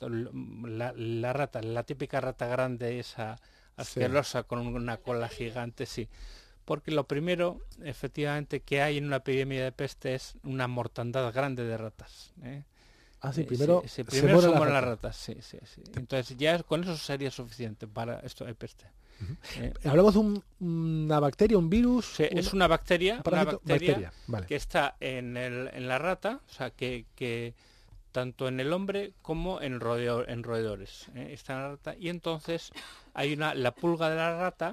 típica rata grande, esa asquerosa, con una cola gigante, sí. Porque lo primero, efectivamente, que hay en una epidemia de peste es una mortandad grande de ratas. Primero primero se mueren las ratas. Sí. Entonces ya con eso sería suficiente para esto de peste. Hablamos de una bacteria, un virus. Sí, es una bacteria vale, que está en la rata, o sea, que tanto en el hombre como en roedores. Está en la rata, y entonces la pulga de la rata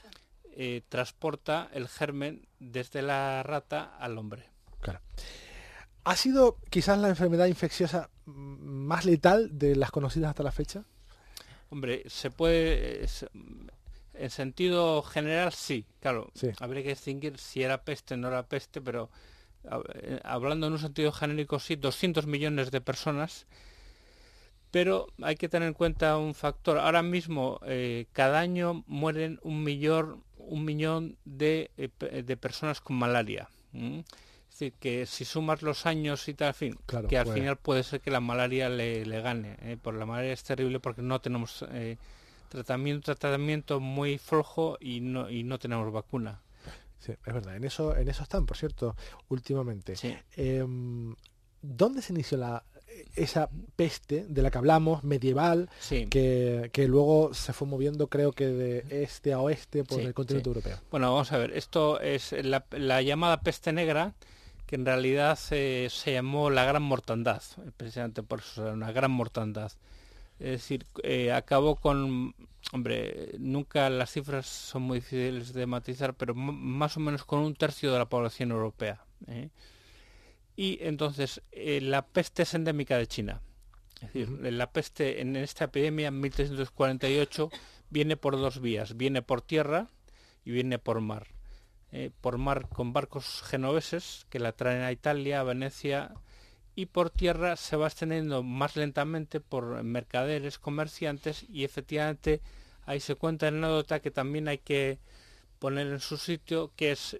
transporta el germen desde la rata al hombre. Claro. ¿Ha sido quizás la enfermedad infecciosa más letal de las conocidas hasta la fecha? Hombre, se puede... En sentido general, sí, claro. Sí. Habría que distinguir si era peste o no era peste, pero hablando en un sentido genérico, sí, 200 millones de personas. Pero hay que tener en cuenta un factor. Ahora mismo, cada año mueren un millón de personas con malaria. Es decir, que si sumas los años y tal, en fin, claro, que al final puede ser que la malaria le gane. Por la malaria es terrible porque no tenemos... tratamiento muy flojo y no tenemos vacuna. Sí, es verdad, en eso están, por cierto, últimamente. Sí. ¿Dónde se inició esa peste de la que hablamos, medieval, sí, que luego se fue moviendo, creo que de este a oeste por el continente europeo? Bueno, vamos a ver, esto es la llamada peste negra, que en realidad se llamó la gran mortandad, precisamente por eso, una gran mortandad. Es decir, acabó con, nunca las cifras son muy difíciles de matizar, pero más o menos con 1/3 de la población europea. Y entonces, la peste es endémica de China. Es decir, la peste en esta epidemia, en 1348, viene por dos vías. Viene por tierra y viene por mar. Por mar con barcos genoveses que la traen a Italia, a Venecia, y por tierra se va extendiendo más lentamente por mercaderes, comerciantes, y efectivamente ahí se cuenta la anécdota que también hay que poner en su sitio, que es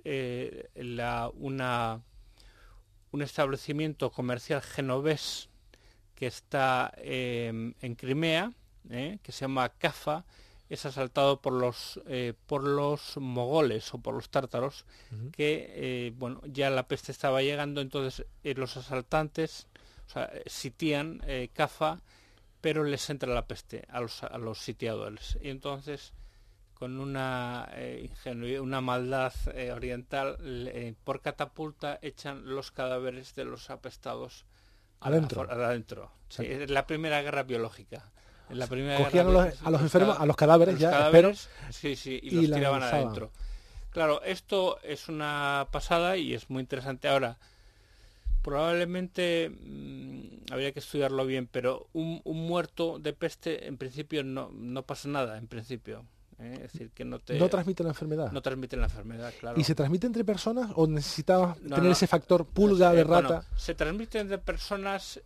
un establecimiento comercial genovés que está en Crimea, que se llama Cafa. Es asaltado por los mogoles o por los tártaros, que ya la peste estaba llegando. Entonces los asaltantes sitian Cafa, pero les entra la peste a los sitiadores, y entonces con una maldad oriental, por catapulta echan los cadáveres de los apestados adentro. Sí, es la primera guerra biológica. En la primera cogían a los enfermos, a los cadáveres, y los tiraban adentro. Claro, esto es una pasada y es muy interesante. Ahora, probablemente habría que estudiarlo bien, pero un muerto de peste en principio no pasa nada, en principio. Es decir, que no transmite la enfermedad. No transmite la enfermedad, claro. ¿Y se transmite entre personas o necesitaba No, tener ese factor pulga de rata? Bueno, se transmite entre personas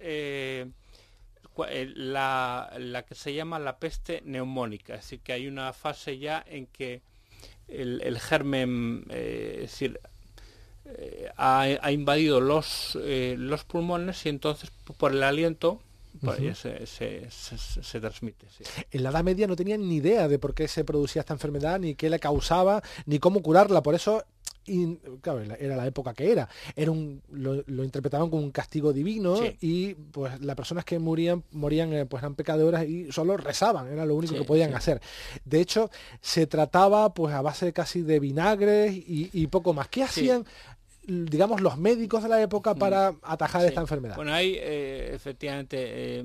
la que se llama la peste neumónica, es decir, que hay una fase ya en que el germen, es decir, ha invadido los pulmones y entonces por el aliento se transmite. Sí. En la Edad Media no tenían ni idea de por qué se producía esta enfermedad, ni qué le causaba, ni cómo curarla. Por eso, claro, era la época que era. Lo interpretaban como un castigo divino, sí. Y pues las personas que morían pues eran pecadoras y solo rezaban, era lo único que podían hacer. De hecho, se trataba pues a base casi de vinagres y poco más. ¿Qué hacían, digamos, los médicos de la época para atajar esta enfermedad? Bueno, ahí efectivamente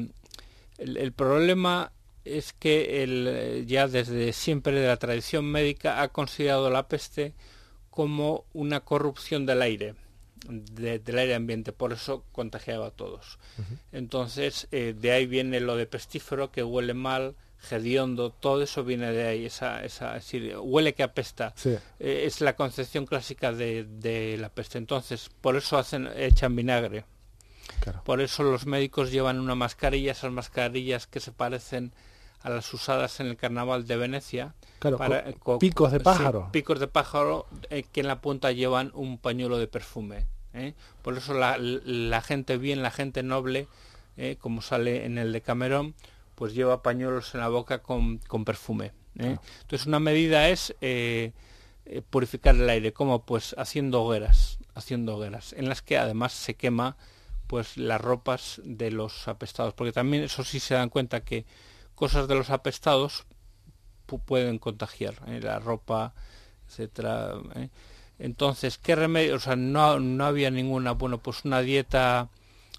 el problema es que ya desde siempre de la tradición médica ha considerado la peste como una corrupción del aire, del aire ambiente, por eso contagiaba a todos. Entonces, de ahí viene lo de pestífero, que huele mal, hediondo, todo eso viene de ahí, es decir, huele que apesta. Sí. Es la concepción clásica de la peste. Entonces, por eso echan vinagre. Claro. Por eso los médicos llevan una mascarilla, esas mascarillas que se parecen a las usadas en el carnaval de Venecia. Claro, con picos de pájaro. Sí, picos de pájaro que en la punta llevan un pañuelo de perfume. Por eso la gente bien, la gente noble, como sale en el Decamerón, pues lleva pañuelos en la boca con perfume. Claro. Entonces una medida es purificar el aire, como pues haciendo hogueras, en las que además se quema pues las ropas de los apestados, porque también eso sí se dan cuenta que cosas de los apestados pueden contagiar, la ropa, etcétera. Entonces, ¿qué remedio? O sea, no había ninguna, bueno, pues una dieta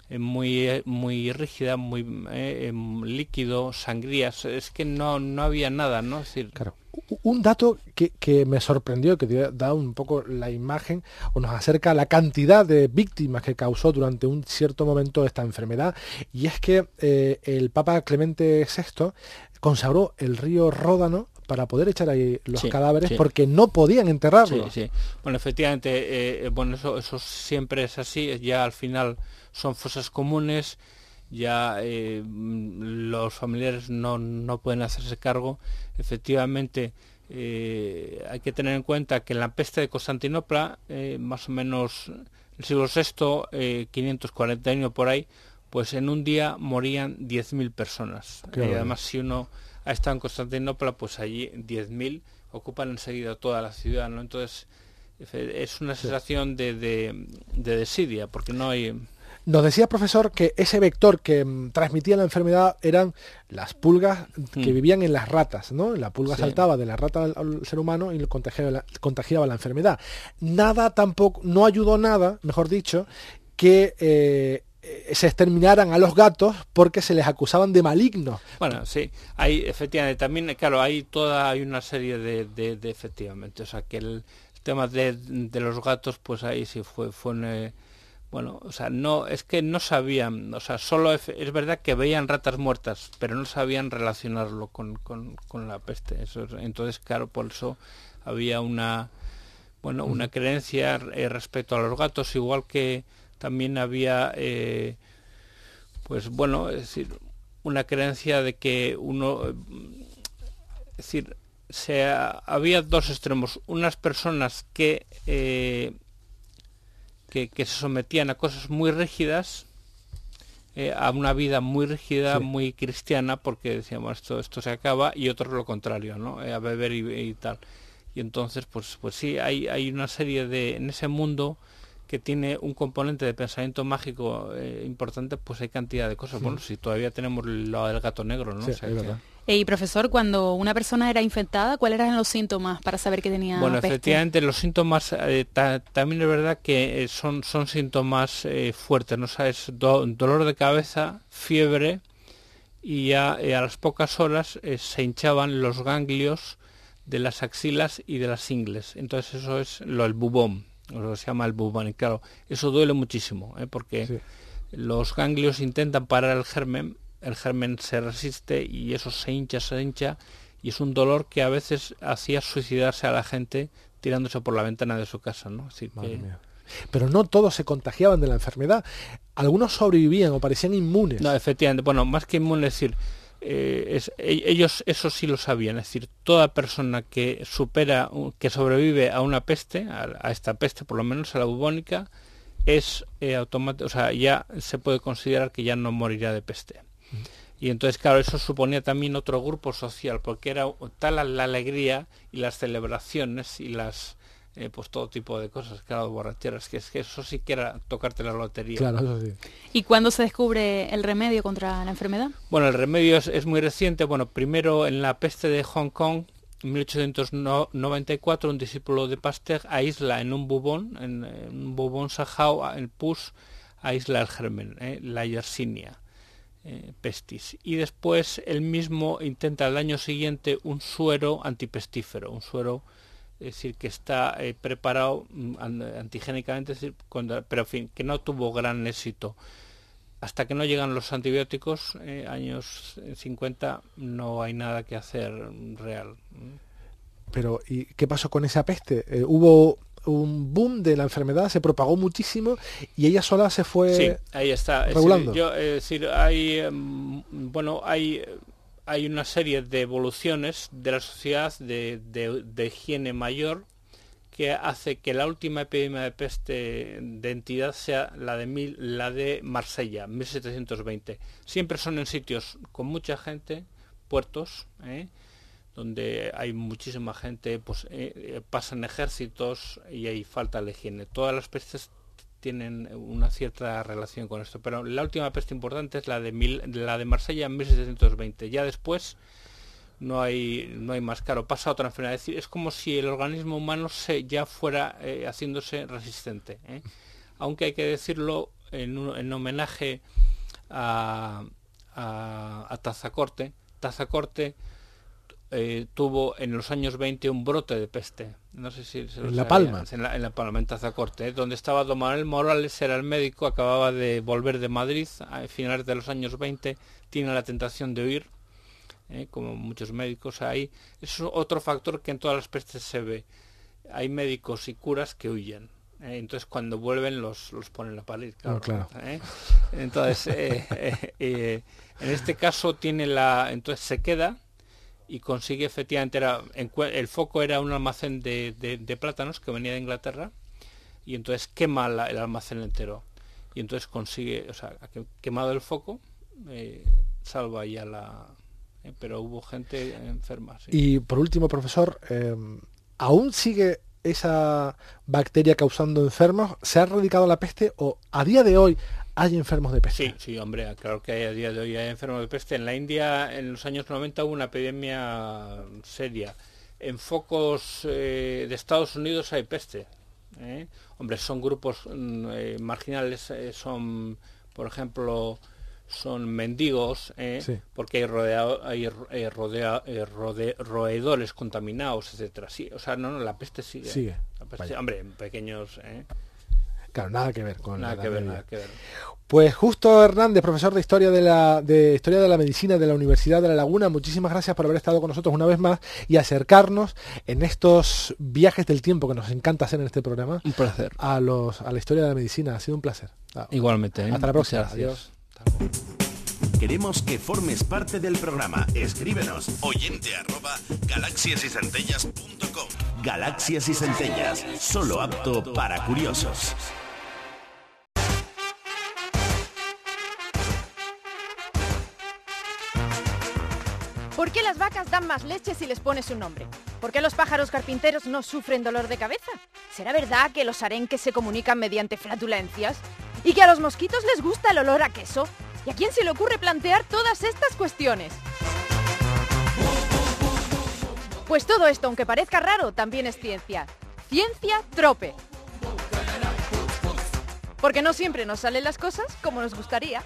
muy rígida, muy líquido, sangrías, es que no había nada, ¿no? Es decir, claro. Un dato que me sorprendió, que da un poco la imagen o nos acerca a la cantidad de víctimas que causó durante un cierto momento esta enfermedad, y es que el Papa Clemente VI consagró el río Ródano para poder echar ahí los cadáveres, porque no podían enterrarlos. Sí. Bueno, efectivamente, eso siempre es así, ya al final son fosas comunes, ya los familiares no pueden hacerse cargo. Efectivamente, hay que tener en cuenta que en la peste de Constantinopla, más o menos en el siglo VI, 541 por ahí, pues en un día morían 10.000 personas. Y además, si uno ha estado en Constantinopla, pues allí 10.000 ocupan enseguida toda la ciudad, ¿no? Entonces es una sensación de desidia, porque no hay... Nos decía, profesor, que ese vector que transmitía la enfermedad eran las pulgas que vivían en las ratas, ¿no? La pulga saltaba de la rata al ser humano y contagiaba la enfermedad. No ayudó nada, mejor dicho, que se exterminaran a los gatos porque se les acusaban de malignos. Bueno, sí, hay efectivamente también, claro, hay una serie de efectivamente, o sea, que el tema de los gatos, pues ahí sí fue bueno, o sea, no, es que no sabían, o sea, solo es verdad que veían ratas muertas, pero no sabían relacionarlo con la peste. Entonces, claro, por eso había una creencia respecto a los gatos, igual que también había, pues bueno, es decir, una creencia de que es decir, había dos extremos, unas personas que se sometían a cosas muy rígidas, a una vida muy rígida, muy cristiana, porque decíamos esto se acaba, y otros lo contrario, ¿no? A beber y tal. Y entonces, pues sí, hay una serie en ese mundo que tiene un componente de pensamiento mágico importante, pues hay cantidad de cosas. Bueno, si todavía tenemos lo del gato negro, ¿no? Sí, o sea, es verdad. Y profesor, cuando una persona era infectada, ¿cuáles eran los síntomas para saber que tenía Bueno, peste? efectivamente, los síntomas también es verdad que son síntomas fuertes, ¿no? O sea, es dolor de cabeza, fiebre, y ya a las pocas horas se hinchaban los ganglios de las axilas y de las ingles. Entonces eso es el bubón, o se llama el bubón, y claro, eso duele muchísimo, porque los ganglios intentan parar el germen se resiste y eso se hincha y es un dolor que a veces hacía suicidarse a la gente tirándose por la ventana de su casa, ¿no? Así que... Pero no todos se contagiaban de la enfermedad. Algunos sobrevivían o parecían inmunes. No, efectivamente. Bueno, más que inmunes, es decir, ellos eso sí lo sabían. Es decir, toda persona que sobrevive a una peste, a esta peste, por lo menos a la bubónica, es automático, o sea, ya se puede considerar que ya no morirá de peste. Y entonces, claro, eso suponía también otro grupo social, porque era tal la alegría y las celebraciones y las pues todo tipo de cosas, claro, borracheras, que es que eso sí que era tocarte la lotería. Claro, eso sí. ¿Y cuándo se descubre el remedio contra la enfermedad? Bueno, el remedio es muy reciente. Bueno, primero en la peste de Hong Kong, en 1894, un discípulo de Pasteur aísla en un bubón sajao, el pus, aísla el germen, la Yersinia pestis. Y después él mismo intenta al año siguiente un suero antipestífero, un suero, es decir, que está preparado antigénicamente, es decir, pero en fin, que no tuvo gran éxito. Hasta que no llegan los antibióticos, años 50, no hay nada que hacer real. Pero, ¿y qué pasó con esa peste? Hubo un boom de la enfermedad, se propagó muchísimo y ella sola se fue sí, ahí está. regulando. Es decir, hay una serie de evoluciones de la sociedad de higiene mayor que hace que la última epidemia de peste de entidad sea la de Marsella, 1720. Siempre son en sitios con mucha gente, puertos, donde hay muchísima gente, pues pasan ejércitos y hay falta de higiene. Todas las pestes tienen una cierta relación con esto, pero la última peste importante es la de Marsella en 1720. Ya después no hay más. Claro, pasa otra enfermedad. Es decir, es como si el organismo humano ya fuera haciéndose resistente, aunque hay que decirlo en homenaje a Tazacorte. Tazacorte tuvo en los años 20 un brote de peste, no sé si se lo en La Palma, en La Palma, en Tazacorte, donde estaba don Manuel Morales, era el médico, acababa de volver de Madrid a finales de los años 20, tiene la tentación de huir, como muchos médicos ahí. Es otro factor que en todas las pestes se ve, hay médicos y curas que huyen. Entonces cuando vuelven los ponen a parir, claro. Entonces en este caso entonces se queda y consigue efectivamente, el foco era un almacén de plátanos que venía de Inglaterra, y entonces quema el almacén entero, y entonces consigue, o sea, quemado el foco, salva ya pero hubo gente enferma. Sí. Y por último, profesor, ¿aún sigue esa bacteria causando enfermos? ¿Se ha erradicado la peste o a día de hoy hay enfermos de peste? Sí, hombre, claro que a día de hoy hay enfermos de peste. En la India, en los años 90, hubo una epidemia seria. En focos de Estados Unidos hay peste. Hombre, son grupos marginales, son, por ejemplo, son mendigos, sí, porque hay roedores contaminados, etcétera. Sí, o sea, no, la peste sigue. La peste, hombre, en pequeños. Claro, nada que ver con nada que ver. Pues Justo Hernández, profesor de Historia de la Medicina de la Universidad de La Laguna, muchísimas gracias por haber estado con nosotros una vez más y acercarnos en estos viajes del tiempo que nos encanta hacer en este programa. Un placer. A la historia de la medicina. Ha sido un placer. Igualmente. Hasta la próxima. Adiós. Queremos que formes parte del programa. Escríbenos oyente@galaxiasysentellas.com. Galaxias y Centellas, solo apto para curiosos. ¿Por qué las vacas dan más leche si les pones un nombre? ¿Por qué los pájaros carpinteros no sufren dolor de cabeza? ¿Será verdad que los arenques se comunican mediante flatulencias? ¿Y que a los mosquitos les gusta el olor a queso? ¿Y a quién se le ocurre plantear todas estas cuestiones? Pues todo esto, aunque parezca raro, también es ciencia. Ciencia trope. Porque no siempre nos salen las cosas como nos gustaría.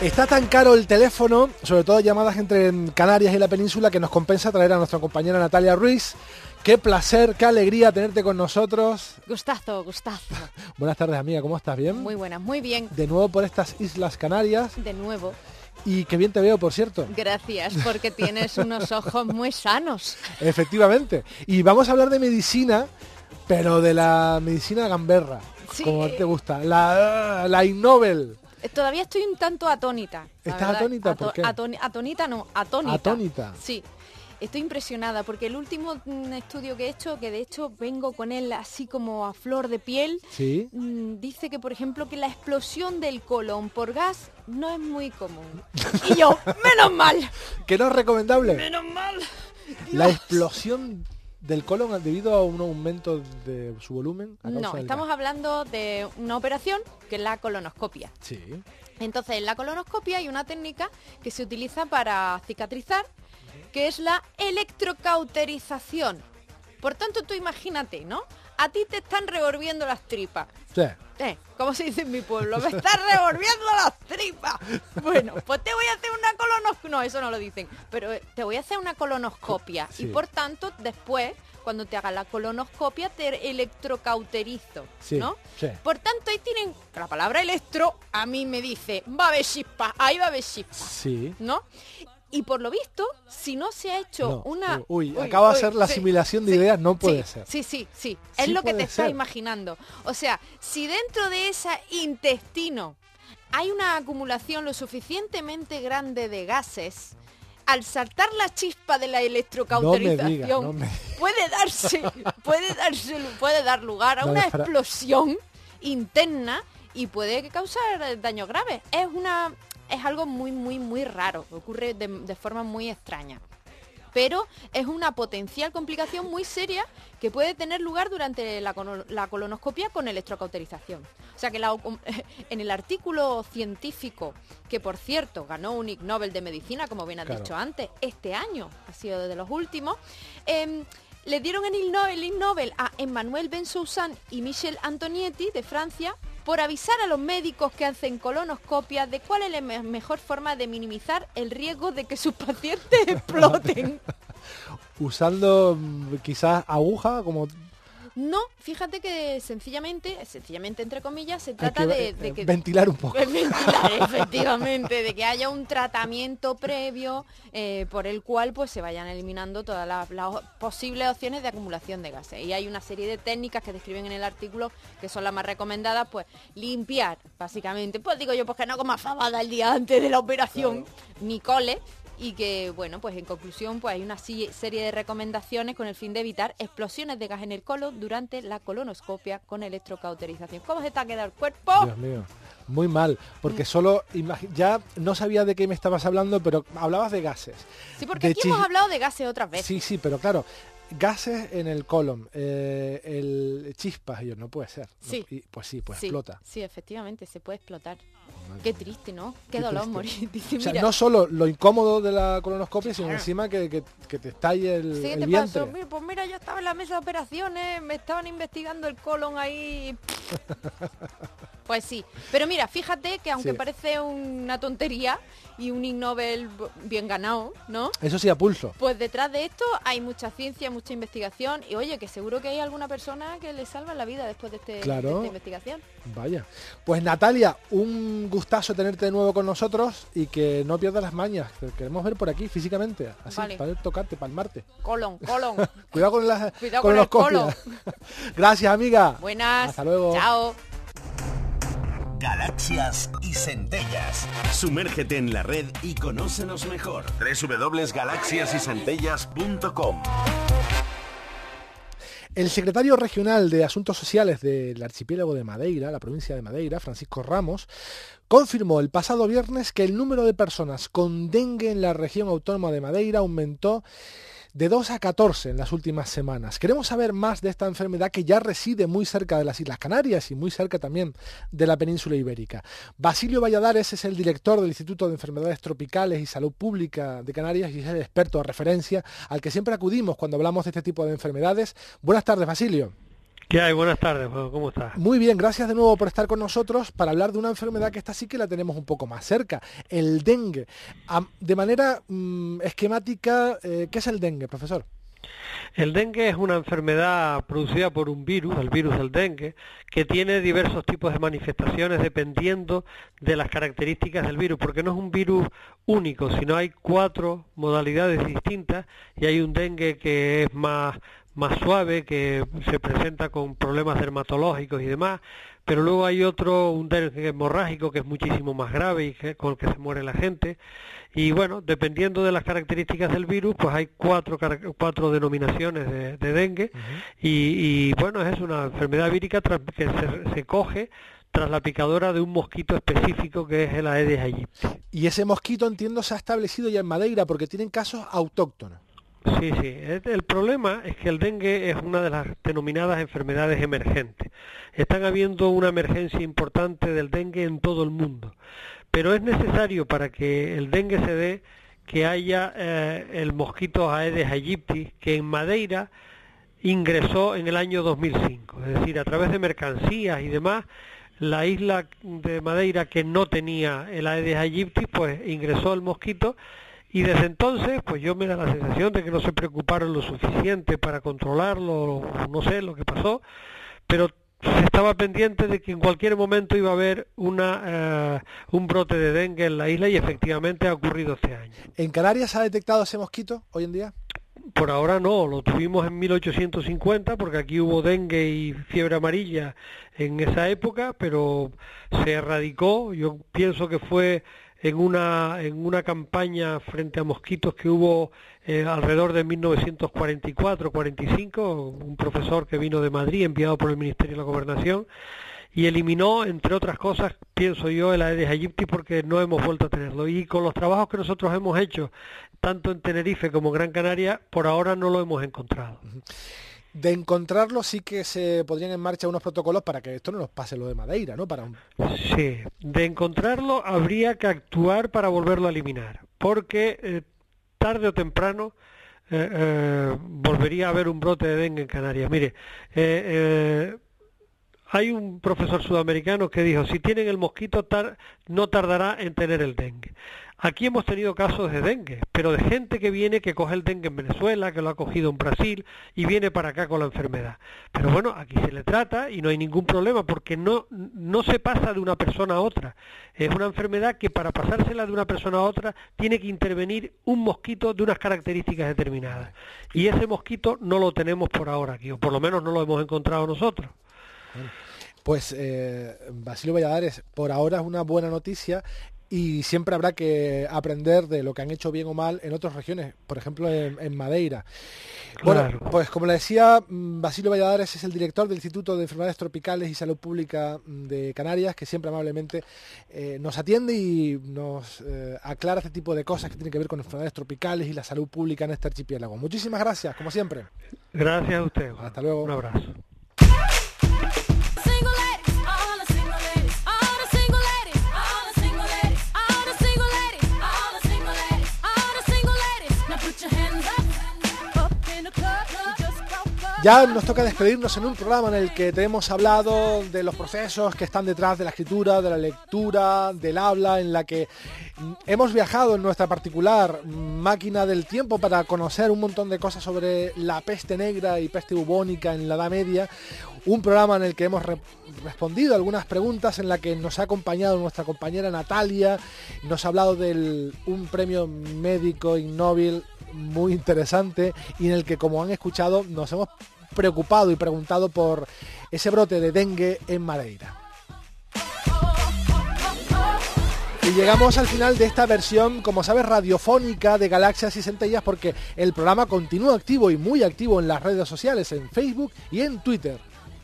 Está tan caro el teléfono, sobre todo llamadas entre Canarias y la península, que nos compensa traer a nuestra compañera Natalia Ruiz. Qué placer, qué alegría tenerte con nosotros. Gustazo. Buenas tardes, amiga, ¿cómo estás? ¿Bien? Muy buenas, muy bien. De nuevo por estas Islas Canarias. De nuevo. Y qué bien te veo, por cierto. Gracias, porque tienes unos ojos muy sanos. Efectivamente. Y vamos a hablar de medicina, pero de la medicina gamberra, sí. Como te gusta. La Ig Nobel. Todavía estoy un tanto atónita. ¿Estás atónita? ¿Por qué? Atónita no, atónita. ¿Atónita? Sí. Estoy impresionada porque el último estudio que he hecho, que de hecho vengo con él así como a flor de piel, ¿sí? Dice que, por ejemplo, que la explosión del colon por gas no es muy común. Y yo, ¡menos mal! ¿Que no es recomendable? ¡Menos mal! La explosión del colon debido a un aumento de su volumen. No, estamos hablando de una operación que es la colonoscopia. Sí. Entonces, en la colonoscopia hay una técnica que se utiliza para cicatrizar, que es la electrocauterización. Por tanto, tú imagínate, ¿no? A ti te están revolviendo las tripas. Sí. ¿Cómo se dice en mi pueblo? ¡Me estás revolviendo las tripas! Bueno, pues te voy a hacer una colonoscopia. No, eso no lo dicen. Pero te voy a hacer una colonoscopia. Sí. Y por tanto, después, cuando te haga la colonoscopia, te electrocauterizo, sí, ¿no? Sí. Por tanto, ahí tienen... La palabra electro a mí me dice, va a haber chispa, ahí va a haber chispa. Sí. ¿No? Y por lo visto, si no se ha hecho una... Acaba de ser la asimilación de ideas, no puede ser. Sí. Es lo que te estás imaginando. O sea, si dentro de ese intestino hay una acumulación lo suficientemente grande de gases, al saltar la chispa de la electrocauterización, puede dar lugar a una explosión interna y puede causar daños graves. Es algo muy raro, ocurre de forma muy extraña. Pero es una potencial complicación muy seria que puede tener lugar durante la colonoscopia con electrocauterización. O sea que en el artículo científico, que por cierto ganó un Ig Nobel de Medicina, como bien has dicho antes, este año ha sido de los últimos, le dieron el Ig Nobel a Emmanuel Bensoussan y Michel Antonietti de Francia por avisar a los médicos que hacen colonoscopias de cuál es la mejor forma de minimizar el riesgo de que sus pacientes exploten. Usando quizás aguja como... No, fíjate que sencillamente entre comillas, se trata de que ventilar un poco. Ventilar, efectivamente, de que haya un tratamiento previo por el cual pues se vayan eliminando todas las posibles opciones de acumulación de gases. Y hay una serie de técnicas que describen en el artículo que son las más recomendadas, pues limpiar, básicamente. Pues digo yo, pues que no comas fabada el día antes de la operación, ni cole. Y que, bueno, pues en conclusión, pues hay una serie de recomendaciones con el fin de evitar explosiones de gas en el colon durante la colonoscopia con electrocauterización. ¿Cómo se te ha quedado el cuerpo? Dios mío, muy mal, porque solo ya no sabía de qué me estabas hablando, pero hablabas de gases. Sí, porque aquí hemos hablado de gases otras veces. Sí, pero claro, gases en el colon, el chispas, no puede ser. Sí. ¿No? Pues explota. Sí, efectivamente, se puede explotar. Qué triste, ¿no? Qué dolor morir. Dice, o sea, mira, no solo lo incómodo de la colonoscopia, sino encima que te estalle el vientre. Pasó? Pues mira, yo estaba en la mesa de operaciones, me estaban investigando el colon ahí. Pues sí. Pero mira, fíjate que aunque parece una tontería y un Ig Nobel bien ganado, ¿no? Eso sí, a pulso. Pues detrás de esto hay mucha ciencia, mucha investigación y oye, que seguro que hay alguna persona que le salva la vida después de esta investigación. Vaya. Pues Natalia, un gustazo tenerte de nuevo con nosotros y que no pierdas las mañas. Te queremos ver por aquí físicamente, así, vale. Para tocarte, palmarte. Colon. Cuidado con las Cuidado con el colon. Gracias, amiga. Buenas. Hasta luego. Chao. Galaxias y centellas. Sumérgete en la red y conócenos mejor. www.galaxiasycentellas.com. El secretario regional de Asuntos Sociales del archipiélago de Madeira, la provincia de Madeira, Francisco Ramos, confirmó el pasado viernes que el número de personas con dengue en la región autónoma de Madeira aumentó de 2 a 14 en las últimas semanas. Queremos saber más de esta enfermedad que ya reside muy cerca de las Islas Canarias y muy cerca también de la península ibérica. Basilio Valladares es el director del Instituto de Enfermedades Tropicales y Salud Pública de Canarias y es el experto de referencia al que siempre acudimos cuando hablamos de este tipo de enfermedades. Buenas tardes, Basilio. ¿Qué hay? Buenas tardes, ¿cómo estás? Muy bien, gracias de nuevo por estar con nosotros para hablar de una enfermedad que esta sí que la tenemos un poco más cerca, el dengue. De manera esquemática, ¿qué es el dengue, profesor? El dengue es una enfermedad producida por un virus, el virus del dengue, que tiene diversos tipos de manifestaciones dependiendo de las características del virus, porque no es un virus único, sino hay 4 modalidades distintas y hay un dengue que es más suave, que se presenta con problemas dermatológicos y demás, pero luego hay otro, un dengue hemorrágico, que es muchísimo más grave y con el que se muere la gente. Y bueno, dependiendo de las características del virus, pues hay 4 denominaciones de dengue. Y bueno, es una enfermedad vírica que se coge tras la picadura de un mosquito específico que es el Aedes aegypti. Y ese mosquito, entiendo, se ha establecido ya en Madeira porque tienen casos autóctonos. Sí. El problema es que el dengue es una de las denominadas enfermedades emergentes. Están habiendo una emergencia importante del dengue en todo el mundo. Pero es necesario para que el dengue se dé que haya el mosquito Aedes aegypti, que en Madeira ingresó en el año 2005. Es decir, a través de mercancías y demás, la isla de Madeira que no tenía el Aedes aegypti, pues ingresó el mosquito. Y desde entonces, pues yo me da la sensación de que no se preocuparon lo suficiente para controlarlo, no sé lo que pasó, pero se estaba pendiente de que en cualquier momento iba a haber un brote de dengue en la isla y efectivamente ha ocurrido este año. ¿En Canarias se ha detectado ese mosquito hoy en día? Por ahora no, lo tuvimos en 1850 porque aquí hubo dengue y fiebre amarilla en esa época, pero se erradicó. Yo pienso que fue en una campaña frente a mosquitos que hubo alrededor de 1944-45, un profesor que vino de Madrid, enviado por el Ministerio de la Gobernación, y eliminó, entre otras cosas, pienso yo, el Aedes aegypti porque no hemos vuelto a tenerlo. Y con los trabajos que nosotros hemos hecho, tanto en Tenerife como en Gran Canaria, por ahora no lo hemos encontrado. De encontrarlo sí que se podrían en marcha unos protocolos para que esto no nos pase lo de Madeira, ¿no? Sí, de encontrarlo habría que actuar para volverlo a eliminar, porque tarde o temprano volvería a haber un brote de dengue en Canarias. Mire, hay un profesor sudamericano que dijo, si tienen el mosquito no tardará en tener el dengue. Aquí hemos tenido casos de dengue, pero de gente que viene, que coge el dengue en Venezuela, que lo ha cogido en Brasil y viene para acá con la enfermedad. Pero bueno, aquí se le trata y no hay ningún problema porque no se pasa de una persona a otra. Es una enfermedad que para pasársela de una persona a otra tiene que intervenir un mosquito de unas características determinadas. Y ese mosquito no lo tenemos por ahora aquí, o por lo menos no lo hemos encontrado nosotros. Pues Basilio Valladares, por ahora es una buena noticia y siempre habrá que aprender de lo que han hecho bien o mal en otras regiones, por ejemplo en Madeira. Claro. Bueno, pues como le decía, Basilio Valladares es el director del Instituto de Enfermedades Tropicales y Salud Pública de Canarias, que siempre amablemente nos atiende y nos aclara este tipo de cosas que tienen que ver con enfermedades tropicales y la salud pública en este archipiélago. Muchísimas gracias, como siempre. Gracias a usted. Hasta luego. Un abrazo. Ya nos toca despedirnos en un programa en el que te hemos hablado de los procesos que están detrás de la escritura, de la lectura, del habla, en la que hemos viajado en nuestra particular máquina del tiempo para conocer un montón de cosas sobre la peste negra y peste bubónica en la Edad Media. Un programa en el que hemos respondido algunas preguntas, en la que nos ha acompañado nuestra compañera Natalia, nos ha hablado de un premio médico Ig Nobel muy interesante y en el que, como han escuchado, nos hemos preocupado y preguntado por ese brote de dengue en Madeira. Y llegamos al final de esta versión, como sabes, radiofónica de Galaxias y Centellas, porque el programa continúa activo y muy activo en las redes sociales, en Facebook y en Twitter.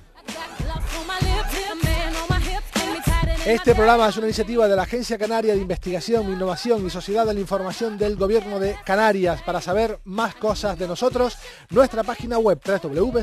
Este programa es una iniciativa de la Agencia Canaria de Investigación, Innovación y Sociedad de la Información del Gobierno de Canarias. Para saber más cosas de nosotros, nuestra página web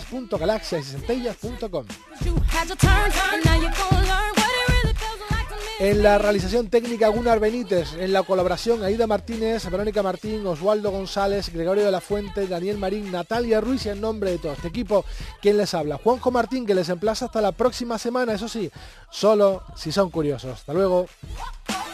www.galaxiasycentellas.com. En la realización técnica Gunnar Benítez, en la colaboración Aida Martínez, Verónica Martín, Oswaldo González, Gregorio de la Fuente, Daniel Marín, Natalia Ruiz y en nombre de todo este equipo, quien les habla, Juanjo Martín, que les emplaza hasta la próxima semana, eso sí, solo si son curiosos. Hasta luego.